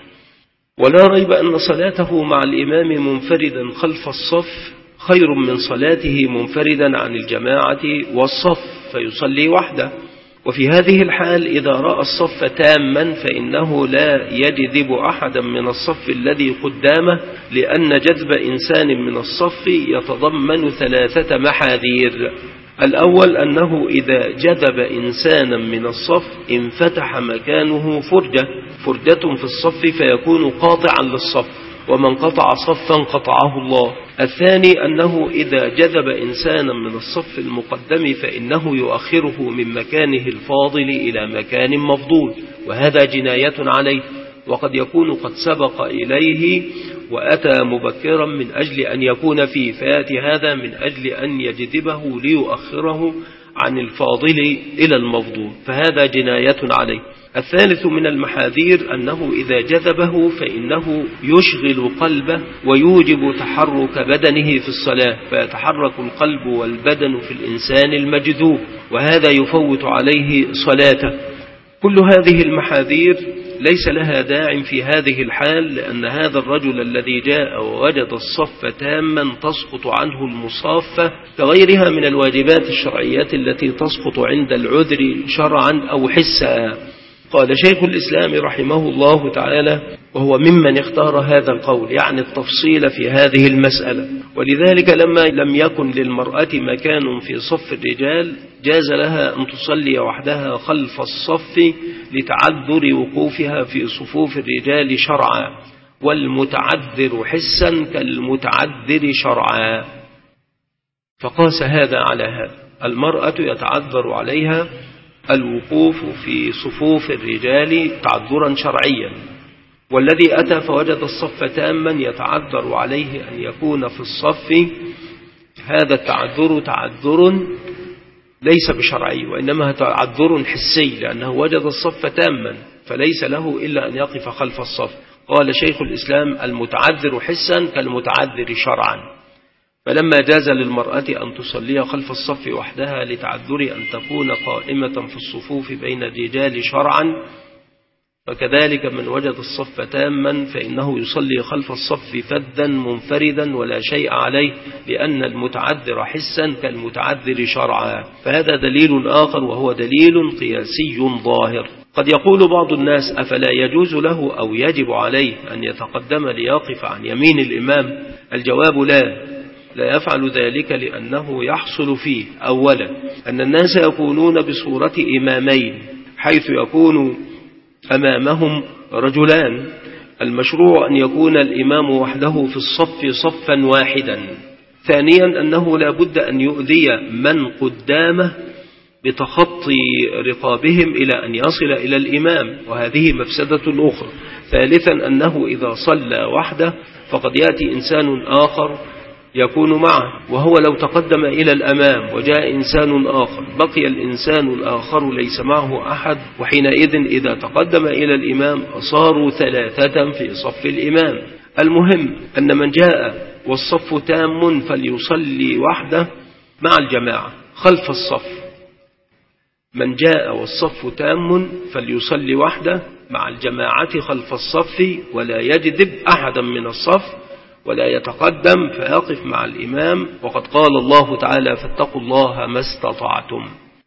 ولا ريب أن صلاته مع الإمام منفردا خلف الصف خير من صلاته منفردا عن الجماعة والصف فيصلي وحده. وفي هذه الحال إذا رأى الصف تاما فإنه لا يجذب أحدا من الصف الذي قدامه، لأن جذب إنسان من الصف يتضمن ثلاثة محاذير. الأول أنه إذا جذب إنسانا من الصف انفتح مكانه فرجة فرجة في الصف فيكون قاطعا للصف، ومن قطع صفا قطعه الله. الثاني أنه إذا جذب إنسانا من الصف المقدم فإنه يؤخره من مكانه الفاضل إلى مكان مفضول، وهذا جناية عليه، وقد يكون قد سبق إليه وأتى مبكرا من أجل أن يكون فيه، فيأتي هذا من أجل أن يجذبه ليؤخره عن الفاضل إلى المفضول، فهذا جناية عليه. الثالث من المحاذير أنه إذا جذبه فإنه يشغل قلبه ويوجب تحرك بدنه في الصلاة، فيتحرك القلب والبدن في الإنسان المجذوب، وهذا يفوت عليه صلاته. كل هذه المحاذير ليس لها داع في هذه الحال، لأن هذا الرجل الذي جاء ووجد الصف تاما تسقط عنه المصافة كغيرها من الواجبات الشرعيات التي تسقط عند العذر شرعا أو حسا. قال شيخ الإسلام رحمه الله تعالى، وهو ممن اختار هذا القول، يعني التفصيل في هذه المسألة: ولذلك لما لم يكن للمرأة مكان في صف الرجال جاز لها أن تصلي وحدها خلف الصف لتعذر وقوفها في صفوف الرجال شرعا، والمتعذر حسا كالمتعذر شرعا. فقاس هذا على هذا. المرأة يتعذر عليها الوقوف في صفوف الرجال تعذرا شرعيا، والذي أتى فوجد الصف تاما يتعذر عليه أن يكون في الصف، هذا التعذر تعذر ليس بشرعي، وإنما تعذر حسي، لأنه وجد الصف تاما فليس له إلا أن يقف خلف الصف. قال شيخ الإسلام: المتعذر حسا كالمتعذر شرعا. فلما جاز للمرأة أن تصلي خلف الصف وحدها لتعذر أن تكون قائمة في الصفوف بين الرجال شرعا، فكذلك من وجد الصف تاما فإنه يصلي خلف الصف فذا منفردا ولا شيء عليه، لأن المتعذر حسا كالمتعذر شرعا. فهذا دليل آخر، وهو دليل قياسي ظاهر. قد يقول بعض الناس: أفلا يجوز له أو يجب عليه أن يتقدم ليقف عن يمين الإمام؟ الجواب: لا لا يفعل ذلك، لأنه يحصل فيه أولا أن الناس يكونون بصورة إمامين، حيث يكون أمامهم رجلان. المشروع أن يكون الإمام وحده في الصف صفا واحدا. ثانيا أنه لا بد أن يؤذي من قدامه بتخطي رقابهم إلى أن يصل إلى الإمام، وهذه مفسدة أخرى. ثالثا أنه إذا صلى وحده فقد يأتي إنسان آخر يكون معه، وهو لو تقدم إلى الأمام وجاء إنسان آخر بقي الإنسان الآخر ليس معه أحد، وحينئذ إذا تقدم إلى الإمام صاروا ثلاثة في صف الإمام. المهم أن من جاء والصف تام فليصلي وحده مع الجماعة خلف الصف. من جاء والصف تام فليصلي وحده مع الجماعة خلف الصف، ولا يجذب أحدا من الصف ولا يتقدم فيقف مع الإمام. وقد قال الله تعالى: فاتقوا الله ما استطعتم.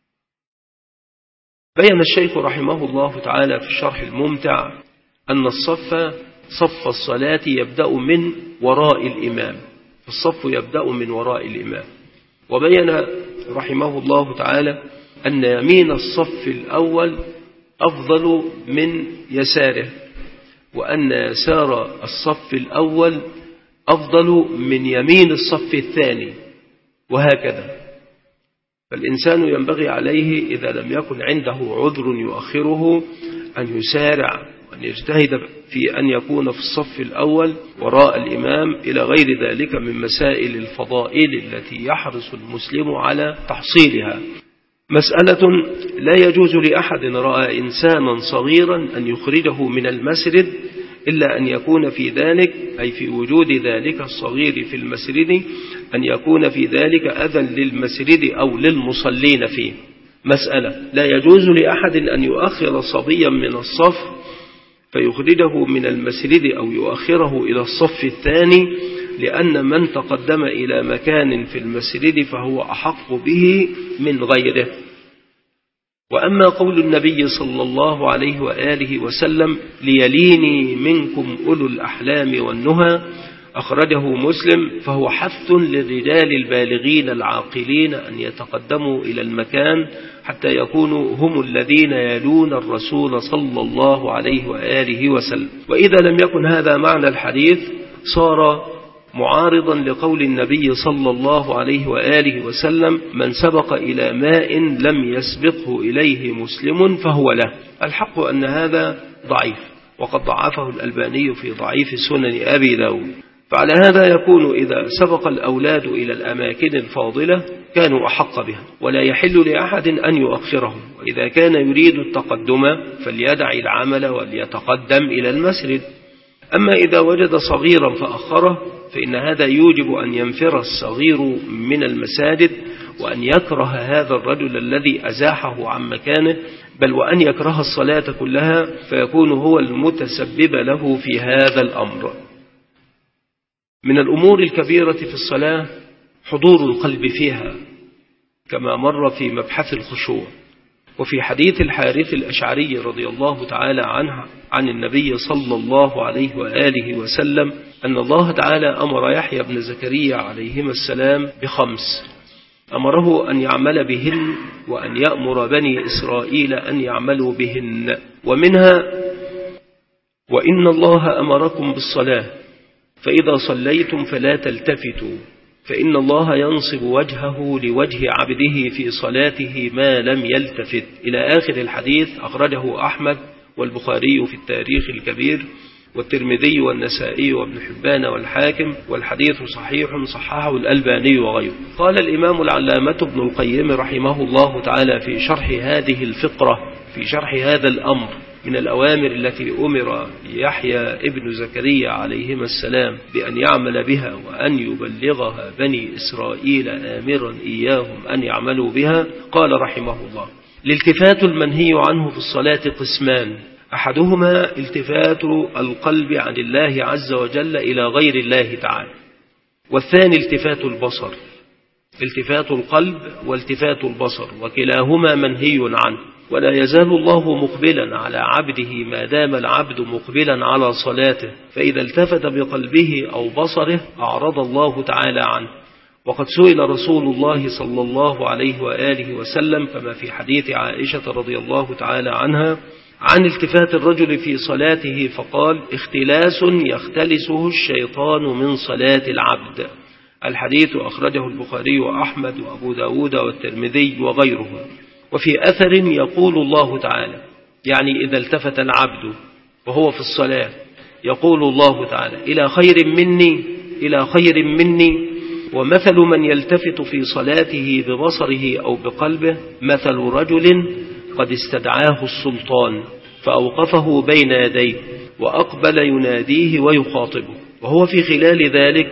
بين الشيخ رحمه الله تعالى في الشرح الممتع أن الصف صف الصلاة يبدأ من وراء الإمام، الصف يبدأ من وراء الإمام. وبين رحمه الله تعالى أن يمين الصف الأول أفضل من يساره، وأن يسار الصف الأول أفضل من يمين الصف الثاني، وهكذا. فالإنسان ينبغي عليه إذا لم يكن عنده عذر يؤخره أن يسارع وأن يجتهد في أن يكون في الصف الأول وراء الإمام، إلى غير ذلك من مسائل الفضائل التي يحرص المسلم على تحصيلها. مسألة: لا يجوز لأحد رأى إنسانا صغيرا أن يخرجه من المسجد إلا أن يكون في ذلك، أي في وجود ذلك الصغير في المسجد، أن يكون في ذلك أذى للمسجد أو للمصلين فيه. مسألة: لا يجوز لأحد أن يؤخر صبيا من الصف فيخرجه من المسجد أو يؤخره إلى الصف الثاني، لأن من تقدم إلى مكان في المسجد فهو أحق به من غيره. وأما قول النبي صلى الله عليه وآله وسلم: ليليني منكم أولو الأحلام والنهى، أخرجه مسلم، فهو حث للرجال البالغين العاقلين أن يتقدموا إلى المكان حتى يكونوا هم الذين يلون الرسول صلى الله عليه وآله وسلم. وإذا لم يكن هذا معنى الحديث صار معارضا لقول النبي صلى الله عليه وآله وسلم: من سبق إلى ماء لم يسبقه إليه مسلم فهو له. الحق أن هذا ضعيف، وقد ضعفه الألباني في ضعيف سنن أبي داود. فعلى هذا يكون إذا سبق الأولاد إلى الأماكن الفاضلة كانوا أحق بها، ولا يحل لأحد أن يؤخرهم. وإذا كان يريد التقدم فليدع العمل وليتقدم إلى المسجد. أما إذا وجد صغيرا فأخره فإن هذا يوجب أن ينفر الصغير من المساجد، وأن يكره هذا الرجل الذي أزاحه عن مكانه، بل وأن يكره الصلاة كلها، فيكون هو المتسبب له في هذا الأمر. من الأمور الكبيرة في الصلاة حضور القلب فيها، كما مر في مبحث الخشوع. وفي حديث الحارث الأشعري رضي الله تعالى عنه عن النبي صلى الله عليه وآله وسلم أن الله تعالى أمر يحيى بن زكريا عليهما السلام بخمس: أمره أن يعمل بهن، وأن يأمر بني إسرائيل أن يعملوا بهن. ومنها: وإن الله أمركم بالصلاة فإذا صليتم فلا تلتفتوا فإن الله ينصب وجهه لوجه عبده في صلاته ما لم يلتفت، إلى آخر الحديث. أخرجه أحمد والبخاري في التاريخ الكبير، والترمذي والنسائي وابن حبان والحاكم، والحديث صحيح صححه الألباني وغيره. قال الإمام العلامة ابن القيم رحمه الله تعالى في شرح هذه الفقرة، في شرح هذا الأمر من الأوامر التي أمر يحيى ابن زكريا عليهما السلام بأن يعمل بها وأن يبلغها بني إسرائيل آمرا إياهم أن يعملوا بها. قال رحمه الله: الالتفات المنهي عنه في الصلاة قسمان: أحدهما التفات القلب عن الله عز وجل إلى غير الله تعالى، والثاني التفات البصر. التفات القلب والتفات البصر وكلاهما منهي عنه، ولا يزال الله مقبلا على عبده ما دام العبد مقبلا على صلاته، فإذا التفت بقلبه أو بصره أعرض الله تعالى عنه. وقد سئل رسول الله صلى الله عليه وآله وسلم كما في حديث عائشة رضي الله تعالى عنها عن التفات الرجل في صلاته فقال: اختلاس يختلسه الشيطان من صلاة العبد. الحديث أخرجه البخاري وأحمد وأبو داود والترمذي وغيرهم. وفي أثر يقول الله تعالى، يعني إذا التفت العبد وهو في الصلاة يقول الله تعالى: إلى خير مني إلى خير مني. ومثل من يلتفت في صلاته ببصره أو بقلبه مثل رجل قد استدعاه السلطان فأوقفه بين يديه وأقبل يناديه ويخاطبه، وهو في خلال ذلك،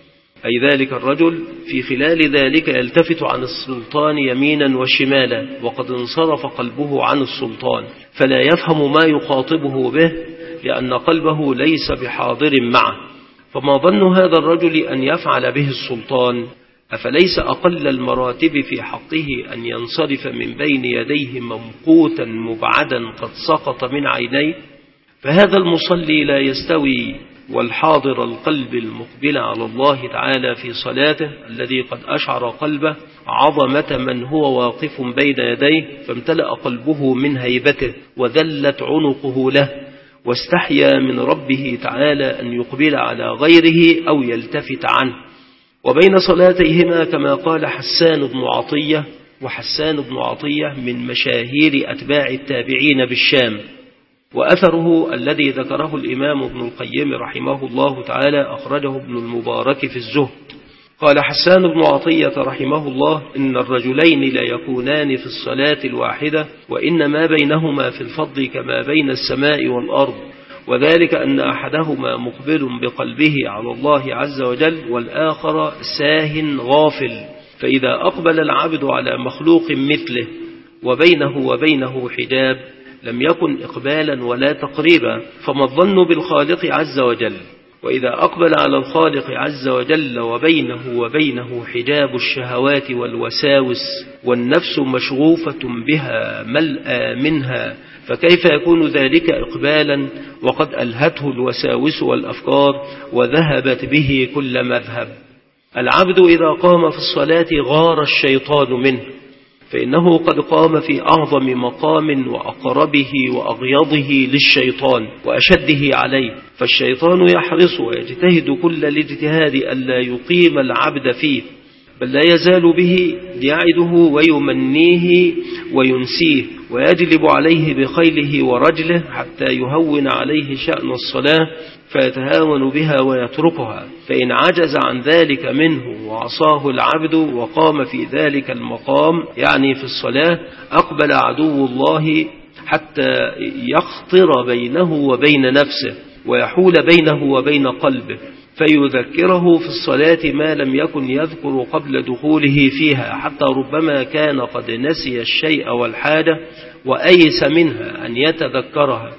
أي ذلك الرجل في خلال ذلك يلتفت عن السلطان يمينا وشمالا، وقد انصرف قلبه عن السلطان فلا يفهم ما يخاطبه به لأن قلبه ليس بحاضر معه. فما ظن هذا الرجل أن يفعل به السلطان؟ أفليس أقل المراتب في حقه أن ينصرف من بين يديه ممقوتا مبعدا قد سقط من عينيه؟ فهذا المصلي لا يستوي والحاضر القلب المقبل على الله تعالى في صلاته الذي قد أشعر قلبه عظمة من هو واقف بين يديه فامتلأ قلبه من هيبته وذلت عنقه له واستحيا من ربه تعالى أن يقبل على غيره أو يلتفت عنه. وبين صلاتيهما كما قال حسان بن عطية، وحسان بن عطية من مشاهير أتباع التابعين بالشام، وأثره الذي ذكره الإمام ابن القيم رحمه الله تعالى أخرجه ابن المبارك في الزهد. قال حسان بن عطية رحمه الله: إن الرجلين لا يكونان في الصلاة الواحدة، وإن ما بينهما في الفضل كما بين السماء والأرض، وذلك أن أحدهما مقبل بقلبه على الله عز وجل والآخر ساه غافل. فإذا أقبل العبد على مخلوق مثله وبينه وبينه حجاب لم يكن إقبالا ولا تقريبا، فما الظن بالخالق عز وجل؟ وإذا أقبل على الخالق عز وجل وبينه وبينه حجاب الشهوات والوساوس والنفس مشغوفة بها ملأى منها، فكيف يكون ذلك إقبالا وقد ألهته الوساوس والأفكار وذهبت به كل مذهب؟ العبد إذا قام في الصلاة غار الشيطان منه، فإنه قد قام في أعظم مقام وأقربه وأغيضه للشيطان وأشده عليه، فالشيطان يحرص ويجتهد كل الاجتهاد ألا يقيم العبد فيه، بل لا يزال به يعده ويمنيه وينسيه ويجلب عليه بخيله ورجله حتى يهون عليه شأن الصلاة فيتهاون بها ويتركها. فإن عجز عن ذلك منه وعصاه العبد وقام في ذلك المقام يعني في الصلاة أقبل عدو الله حتى يخطر بينه وبين نفسه ويحول بينه وبين قلبه فيذكره في الصلاة ما لم يكن يذكر قبل دخوله فيها، حتى ربما كان قد نسي الشيء والحاجة وأيس منها أن يتذكرها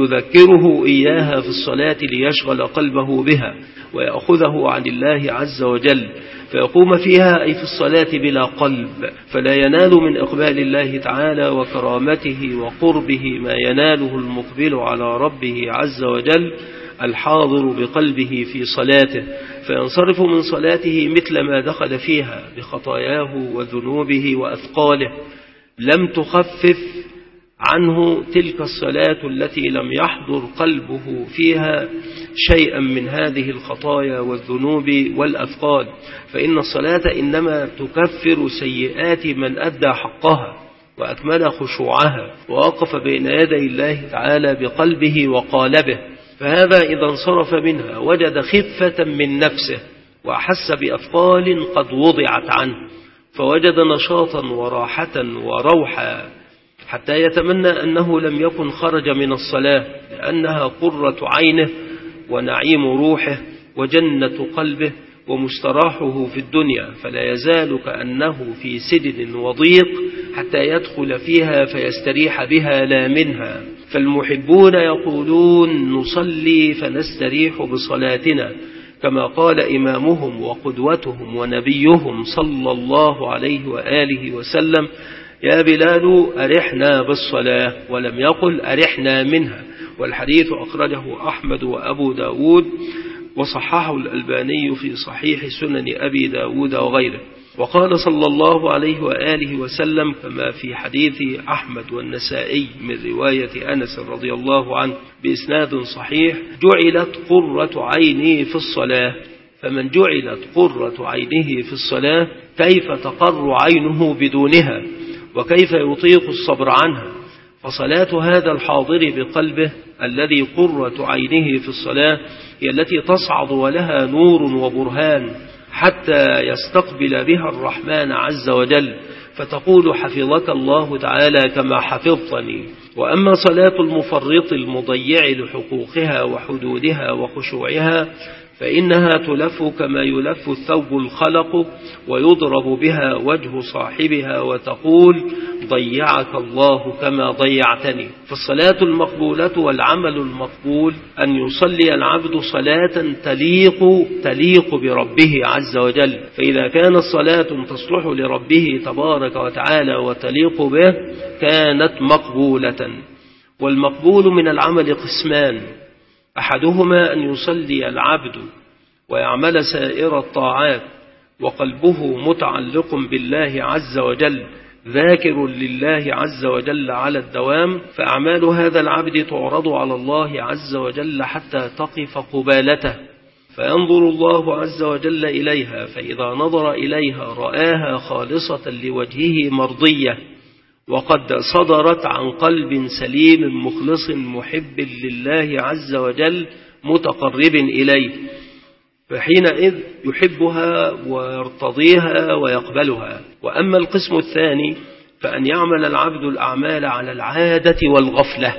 فيذكره إياها في الصلاة ليشغل قلبه بها ويأخذه عن الله عز وجل، فيقوم فيها أي في الصلاة بلا قلب، فلا ينال من إقبال الله تعالى وكرامته وقربه ما يناله المقبل على ربه عز وجل الحاضر بقلبه في صلاته، فينصرف من صلاته مثل ما دخل فيها بخطاياه وذنوبه وأثقاله، لم تخفف عنه تلك الصلاة التي لم يحضر قلبه فيها شيئا من هذه الخطايا والذنوب والأثقال، فإن الصلاة إنما تكفر سيئات من أدى حقها وأكمل خشوعها ووقف بين يدي الله تعالى بقلبه وقالبه، فهذا إذا انصرف منها وجد خفة من نفسه وأحس بأثقال قد وضعت عنه، فوجد نشاطا وراحة وروحا، حتى يتمنى أنه لم يكن خرج من الصلاة، لأنها قرة عينه ونعيم روحه وجنة قلبه ومستراحه في الدنيا، فلا يزال كأنه في سجن وضيق حتى يدخل فيها فيستريح بها لا منها. فالمحبون يقولون نصلي فنستريح بصلاتنا، كما قال إمامهم وقدوتهم ونبيهم صلى الله عليه وآله وسلم: يا بلال أرحنا بالصلاة، ولم يقل أرحنا منها. والحديث أخرجه أحمد وأبو داود وصححه الألباني في صحيح سنن أبي داود وغيره. وقال صلى الله عليه وآله وسلم كما في حديث أحمد والنسائي من رواية أنس رضي الله عنه بإسناد صحيح: جعلت قرة عيني في الصلاة. فمن جعلت قرة عينه في الصلاة كيف تقر عينه بدونها، وكيف يطيق الصبر عنها؟ فصلاة هذا الحاضر بقلبه الذي قرة عينه في الصلاة هي التي تصعد ولها نور وبرهان حتى يستقبل بها الرحمن عز وجل، فتقول: حفظك الله تعالى كما حفظتني. وأما صلاة المفرط المضيع لحقوقها وحدودها وخشوعها فإنها تلف كما يلف الثوب الخلق ويضرب بها وجه صاحبها وتقول: ضيعك الله كما ضيعتني. فالصلاة المقبولة والعمل المقبول أن يصلي العبد صلاة تليق تليق بربه عز وجل، فإذا كانت الصلاة تصلح لربه تبارك وتعالى وتليق به كانت مقبولة. والمقبول من العمل قسمان: أحدهما أن يصلي العبد ويعمل سائر الطاعات وقلبه متعلق بالله عز وجل ذاكر لله عز وجل على الدوام، فأعمال هذا العبد تعرض على الله عز وجل حتى تقف قبالته، فينظر الله عز وجل إليها، فإذا نظر إليها رآها خالصة لوجهه مرضية وقد صدرت عن قلب سليم مخلص محب لله عز وجل متقرب إليه، فحينئذ يحبها ويرتضيها ويقبلها. وأما القسم الثاني فأن يعمل العبد الأعمال على العادة والغفلة،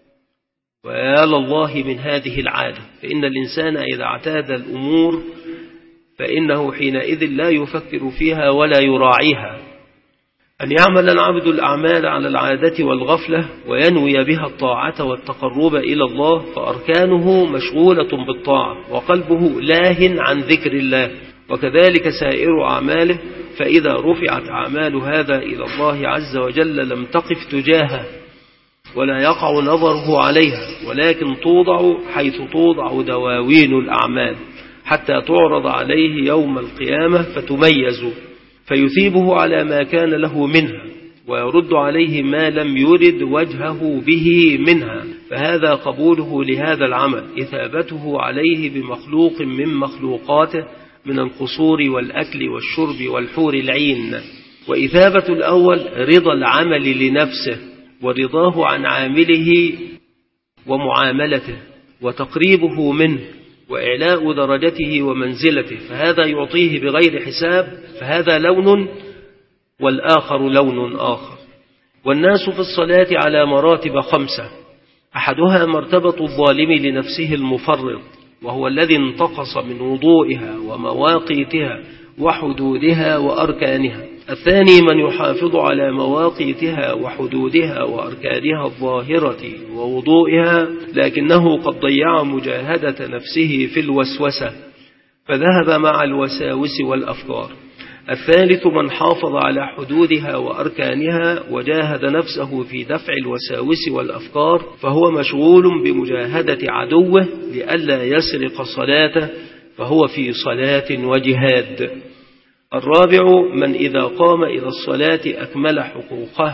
ويا لله من هذه العادة، فإن الإنسان إذا اعتاد الأمور فإنه حينئذ لا يفكر فيها ولا يراعيها. أن يعمل العبد الأعمال على العادة والغفلة وينوي بها الطاعة والتقرب إلى الله، فأركانه مشغولة بالطاعة وقلبه لاهٍ عن ذكر الله، وكذلك سائر أعماله، فإذا رفعت أعمال هذا إلى الله عز وجل لم تقف تجاهه ولا يقع نظره عليها، ولكن توضع حيث توضع دواوين الأعمال حتى تعرض عليه يوم القيامة فتميز، فيثيبه على ما كان له منها ويرد عليه ما لم يرد وجهه به منها، فهذا قبوله لهذا العمل إثابته عليه بمخلوق من مخلوقاته من القصور والأكل والشرب والحور العين. وإثابة الأول رضا العمل لنفسه ورضاه عن عامله ومعاملته وتقريبه منه وإعلاء درجته ومنزلته، فهذا يعطيه بغير حساب، فهذا لون والآخر لون آخر. والناس في الصلاة على مراتب خمسة: أحدها مرتبة الظالم لنفسه المفرط، وهو الذي انتقص من وضوئها ومواقيتها وحدودها وأركانها. الثاني من يحافظ على مواقيتها وحدودها وأركانها الظاهرة ووضوئها، لكنه قد ضيع مجاهدة نفسه في الوسوسة فذهب مع الوساوس والأفكار. الثالث من حافظ على حدودها وأركانها وجاهد نفسه في دفع الوساوس والأفكار، فهو مشغول بمجاهدة عدوه لئلا يسرق صلاته، فهو في صلاة وجهاد. الرابع من إذا قام إلى الصلاة أكمل حقوقها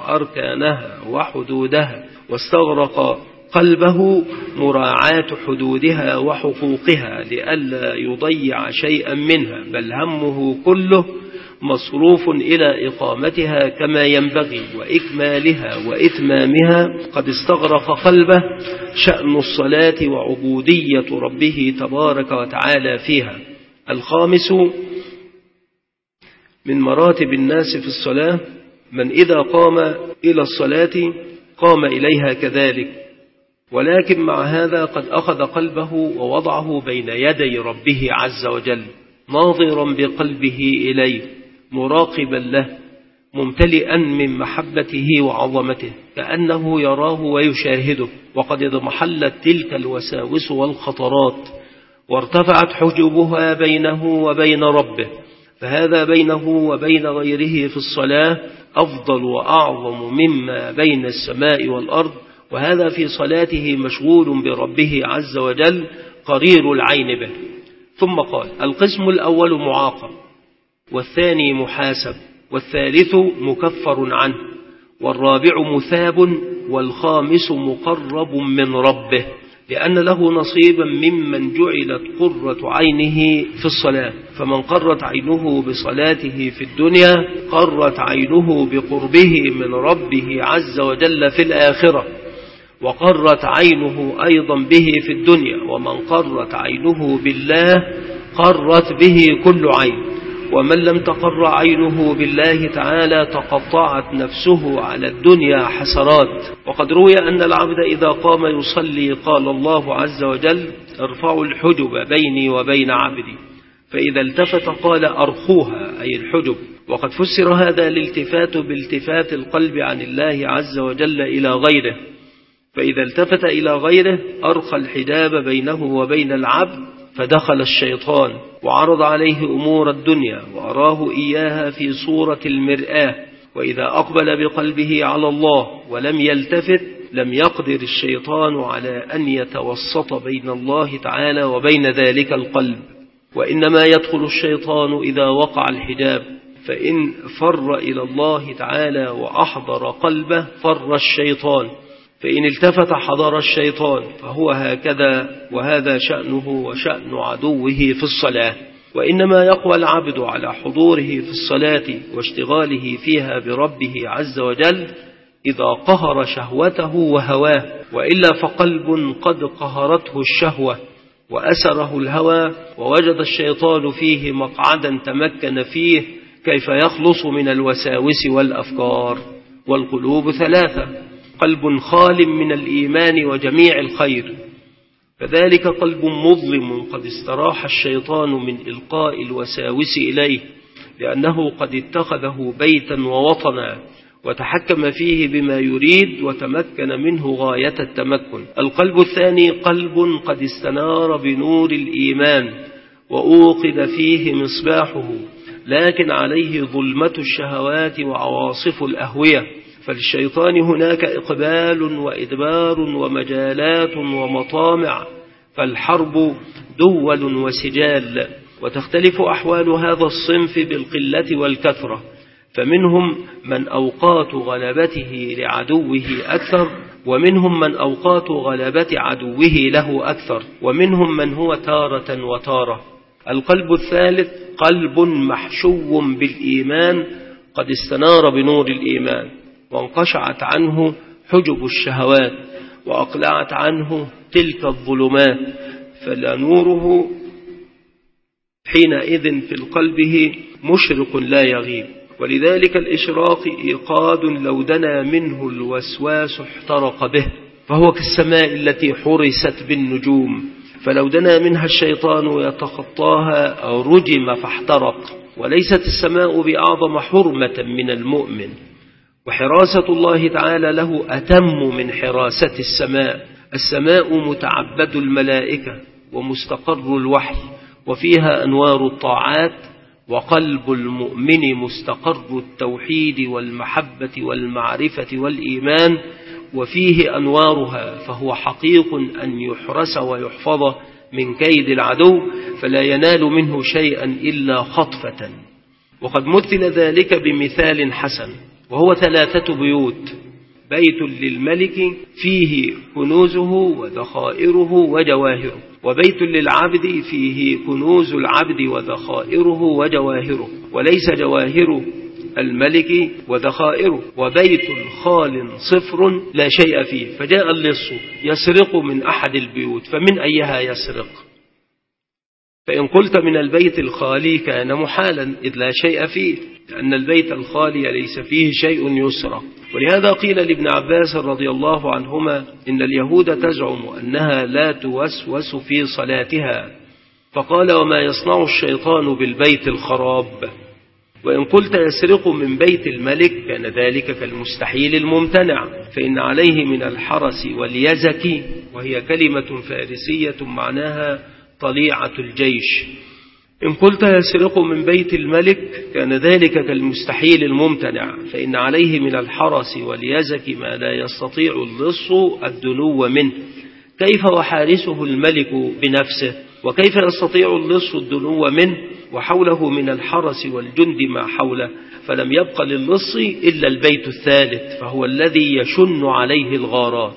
أركانها وحدودها، واستغرق قلبه مراعاة حدودها وحقوقها لئلا يضيع شيئا منها، بل همه كله مصروف إلى إقامتها كما ينبغي وإكمالها وإتمامها. قد استغرق قلبه شأن الصلاة وعبودية ربه تبارك وتعالى فيها. الخامس من مراتب الناس في الصلاة من إذا قام إلى الصلاة قام إليها كذلك، ولكن مع هذا قد أخذ قلبه ووضعه بين يدي ربه عز وجل، ناظرا بقلبه إليه، مراقبا له، ممتلئا من محبته وعظمته، كأنه يراه ويشاهده. وقد اضمحلت تلك الوساوس والخطرات وارتفعت حجبها بينه وبين ربه، فهذا بينه وبين غيره في الصلاة أفضل وأعظم مما بين السماء والأرض، وهذا في صلاته مشغول بربه عز وجل قرير العين به. ثم قال: القسم الأول معاقب، والثاني محاسب، والثالث مكفر عنه، والرابع مثاب، والخامس مقرب من ربه، لأن له نصيبا ممن جعلت قرة عينه في الصلاة. فمن قرت عينه بصلاته في الدنيا قرت عينه بقربه من ربه عز وجل في الآخرة، وقرت عينه أيضا به في الدنيا. ومن قرت عينه بالله قرت به كل عين، ومن لم تقر عينه بالله تعالى تقطعت نفسه على الدنيا حسرات. وقد روي أن العبد إذا قام يصلي قال الله عز وجل: ارفعوا الحجب بيني وبين عبدي، فإذا التفت قال: أرخوها، أي الحجب. وقد فسر هذا الالتفات بالتفات القلب عن الله عز وجل إلى غيره، فإذا التفت إلى غيره أرخى الحجاب بينه وبين العبد، فدخل الشيطان وعرض عليه أمور الدنيا وأراه إياها في صورة المرآة. وإذا أقبل بقلبه على الله ولم يلتفت لم يقدر الشيطان على أن يتوسط بين الله تعالى وبين ذلك القلب، وإنما يدخل الشيطان إذا وقع الحجاب، فإن فر إلى الله تعالى وأحضر قلبه فر الشيطان، فإن التفت حضر الشيطان. فهو هكذا، وهذا شأنه وشأن عدوه في الصلاة. وإنما يقوى العبد على حضوره في الصلاة واشتغاله فيها بربه عز وجل إذا قهر شهوته وهواه، وإلا فقلب قد قهرته الشهوة وأسره الهوى ووجد الشيطان فيه مقعدا تمكن فيه، كيف يخلص من الوساوس والأفكار؟ والقلوب ثلاثة: قلب خال من الإيمان وجميع الخير، فذلك قلب مظلم قد استراح الشيطان من إلقاء الوساوس إليه، لأنه قد اتخذه بيتا ووطنا وتحكم فيه بما يريد وتمكن منه غاية التمكن. القلب الثاني قلب قد استنار بنور الإيمان وأوقد فيه مصباحه، لكن عليه ظلمة الشهوات وعواصف الأهوية، فللشيطان هناك إقبال وإدبار ومجالات ومطامع، فالحرب دول وسجال. وتختلف أحوال هذا الصنف بالقلة والكثرة، فمنهم من أوقات غلبته لعدوه أكثر، ومنهم من أوقات غلبة عدوه له أكثر، ومنهم من هو تارة وتارة. القلب الثالث قلب محشو بالإيمان قد استنار بنور الإيمان وانقشعت عنه حجب الشهوات وأقلعت عنه تلك الظلمات، فلا نوره حينئذ في قلبه مشرق لا يغيب. ولذلك الإشراق إيقاد لو دنا منه الوسواس احترق به، فهو كالسماء التي حرست بالنجوم، فلو دنا منها الشيطان يتخطاها أو رجم فاحترق. وليست السماء بأعظم حرمة من المؤمن، وحراسة الله تعالى له أتم من حراسة السماء. السماء متعبد الملائكة ومستقر الوحي، وفيها أنوار الطاعات، وقلب المؤمن مستقر التوحيد والمحبة والمعرفة والإيمان، وفيه أنوارها، فهو حقيق أن يحرس ويحفظ من كيد العدو، فلا ينال منه شيئا إلا خطفة. وقد مثل ذلك بمثال حسن: وهو ثلاثة بيوت: بيت للملك فيه كنوزه وذخائره وجواهره، وبيت للعبد فيه كنوز العبد وذخائره وجواهره وليس جواهر الملك وذخائره، وبيت خال صفر لا شيء فيه. فجاء اللص يسرق من أحد البيوت، فمن أيها يسرق؟ فإن قلت من البيت الخالي كان محالا إذ لا شيء فيه، لأن البيت الخالي ليس فيه شيء يسرق. ولهذا قيل لابن عباس رضي الله عنهما إن اليهود تزعم أنها لا توسوس في صلاتها، فقال: وما يصنع الشيطان بالبيت الخراب؟ وإن قلت يسرق من بيت الملك كان ذلك كالمستحيل الممتنع، فإن عليه من الحرس واليزك، وهي كلمة فارسية معناها طليعة الجيش. إن قلت يسرق من بيت الملك كان ذلك كالمستحيل الممتنع، فإن عليه من الحرس واليزك ما لا يستطيع اللص الدنو منه. كيف وحارسه الملك بنفسه؟ وكيف يستطيع اللص الدنو منه وحوله من الحرس والجند ما حوله؟ فلم يبق للص إلا البيت الثالث، فهو الذي يشن عليه الغارات.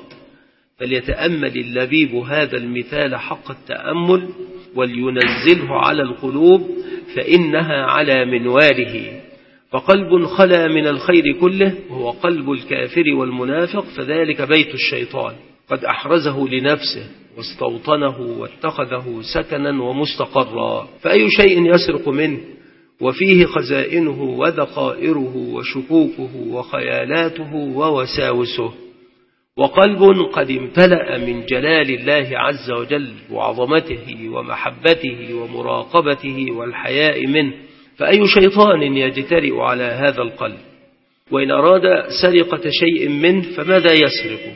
فليتأمل اللبيب هذا المثال حق التأمل ولينزله على القلوب، فإنها على منواله. فقلب خلا من الخير كله وهو قلب الكافر والمنافق، فذلك بيت الشيطان، قد أحرزه لنفسه واستوطنه واتخذه سكنا ومستقرا. فأي شيء يسرق منه وفيه خزائنه وذخائره وشكوكه وخيالاته ووساوسه. وقلب قد امتلأ من جلال الله عز وجل وعظمته ومحبته ومراقبته والحياء منه، فأي شيطان يجترئ على هذا القلب؟ وإن أراد سرقة شيء منه فماذا يسرق؟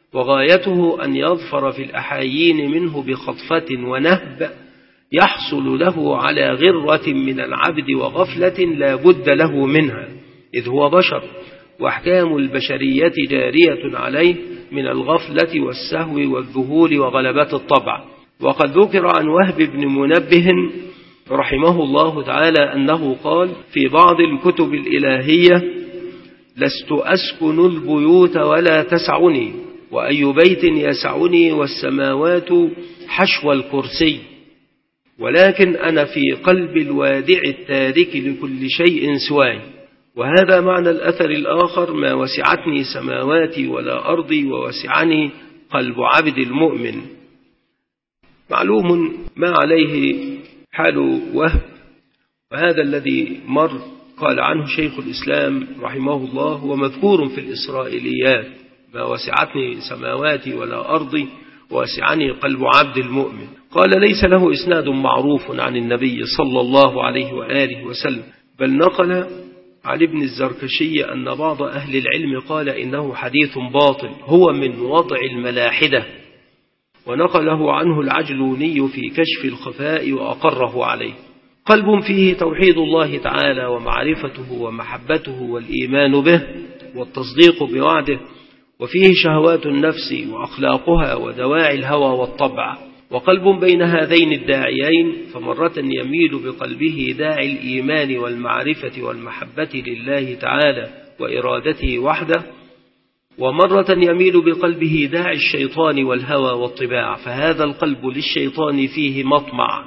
وغايته أن يظفر في الأحايين منه بخطفة ونهب يحصل له على غرة من العبد وغفلة لا بد له منها، إذ هو بشر، وأحكام البشرية جارية عليه من الغفلة والسهو والذهول وغلبة الطبع. وقد ذكر عن وهب بن منبه رحمه الله تعالى أنه قال في بعض الكتب الإلهية: لست أسكن البيوت ولا تسعني، وأي بيت يسعني والسماوات حشو الكرسي، ولكن أنا في قلب الوادع التارك لكل شيء سواي. وهذا معنى الأثر الآخر: ما وسعتني سماواتي ولا أرضي ووسعني قلب عبد المؤمن. معلوم ما عليه حال وهب، وهذا الذي مر قال عنه شيخ الإسلام رحمه الله ومذكور في الإسرائيليات: ما وسعتني سماواتي ولا أرضي ووسعني قلب عبد المؤمن. قال ليس له إسناد معروف عن النبي صلى الله عليه وآله وسلم، بل نقل عن ابن الزركشي أن بعض أهل العلم قال إنه حديث باطل هو من وضع الملاحدة، ونقله عنه العجلوني في كشف الخفاء وأقره عليه. قلب فيه توحيد الله تعالى ومعرفته ومحبته والإيمان به والتصديق بوعده، وفيه شهوات النفس وأخلاقها ودواعي الهوى والطبع. وقلب بين هذين الداعيين، فمرة يميل بقلبه داعي الإيمان والمعرفة والمحبة لله تعالى وإرادته وحده، ومرة يميل بقلبه داعي الشيطان والهوى والطباع. فهذا القلب للشيطان فيه مطمع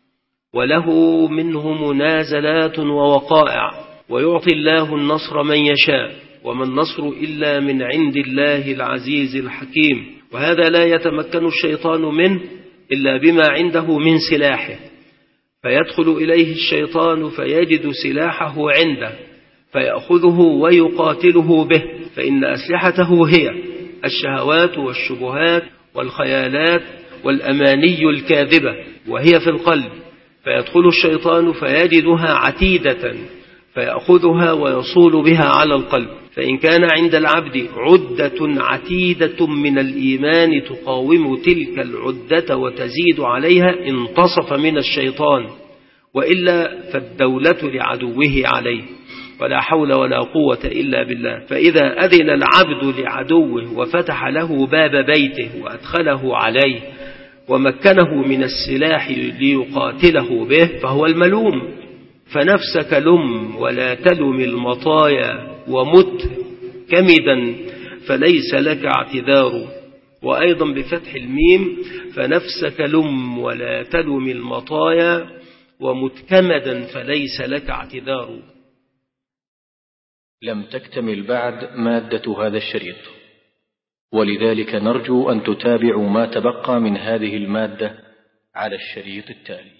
وله منه منازلات ووقائع، ويعطي الله النصر من يشاء، وما النصر إلا من عند الله العزيز الحكيم. وهذا لا يتمكن الشيطان منه إلا بما عنده من سلاحه، فيدخل إليه الشيطان فيجد سلاحه عنده فيأخذه ويقاتله به، فإن أسلحته هي الشهوات والشبهات والخيالات والأماني الكاذبة، وهي في القلب. فيدخل الشيطان فيجدها عتيدة فيأخذها ويصول بها على القلب. فإن كان عند العبد عدة عتيدة من الإيمان تقاوم تلك العدة وتزيد عليها انتصف من الشيطان، وإلا فالدولة لعدوه عليه، ولا حول ولا قوة إلا بالله. فإذا أذن العبد لعدوه وفتح له باب بيته وأدخله عليه ومكنه من السلاح ليقاتله به فهو الملوم. فنفسك لم ولا تلم المطايا ومت كمدا فليس لك اعتذار. وأيضا بفتح الميم فنفسك لم ولا تلم المطايا ومتكمدا فليس لك اعتذار. لم تكتمل بعد مادة هذا الشريط، ولذلك نرجو أن تتابعوا ما تبقى من هذه المادة على الشريط التالي.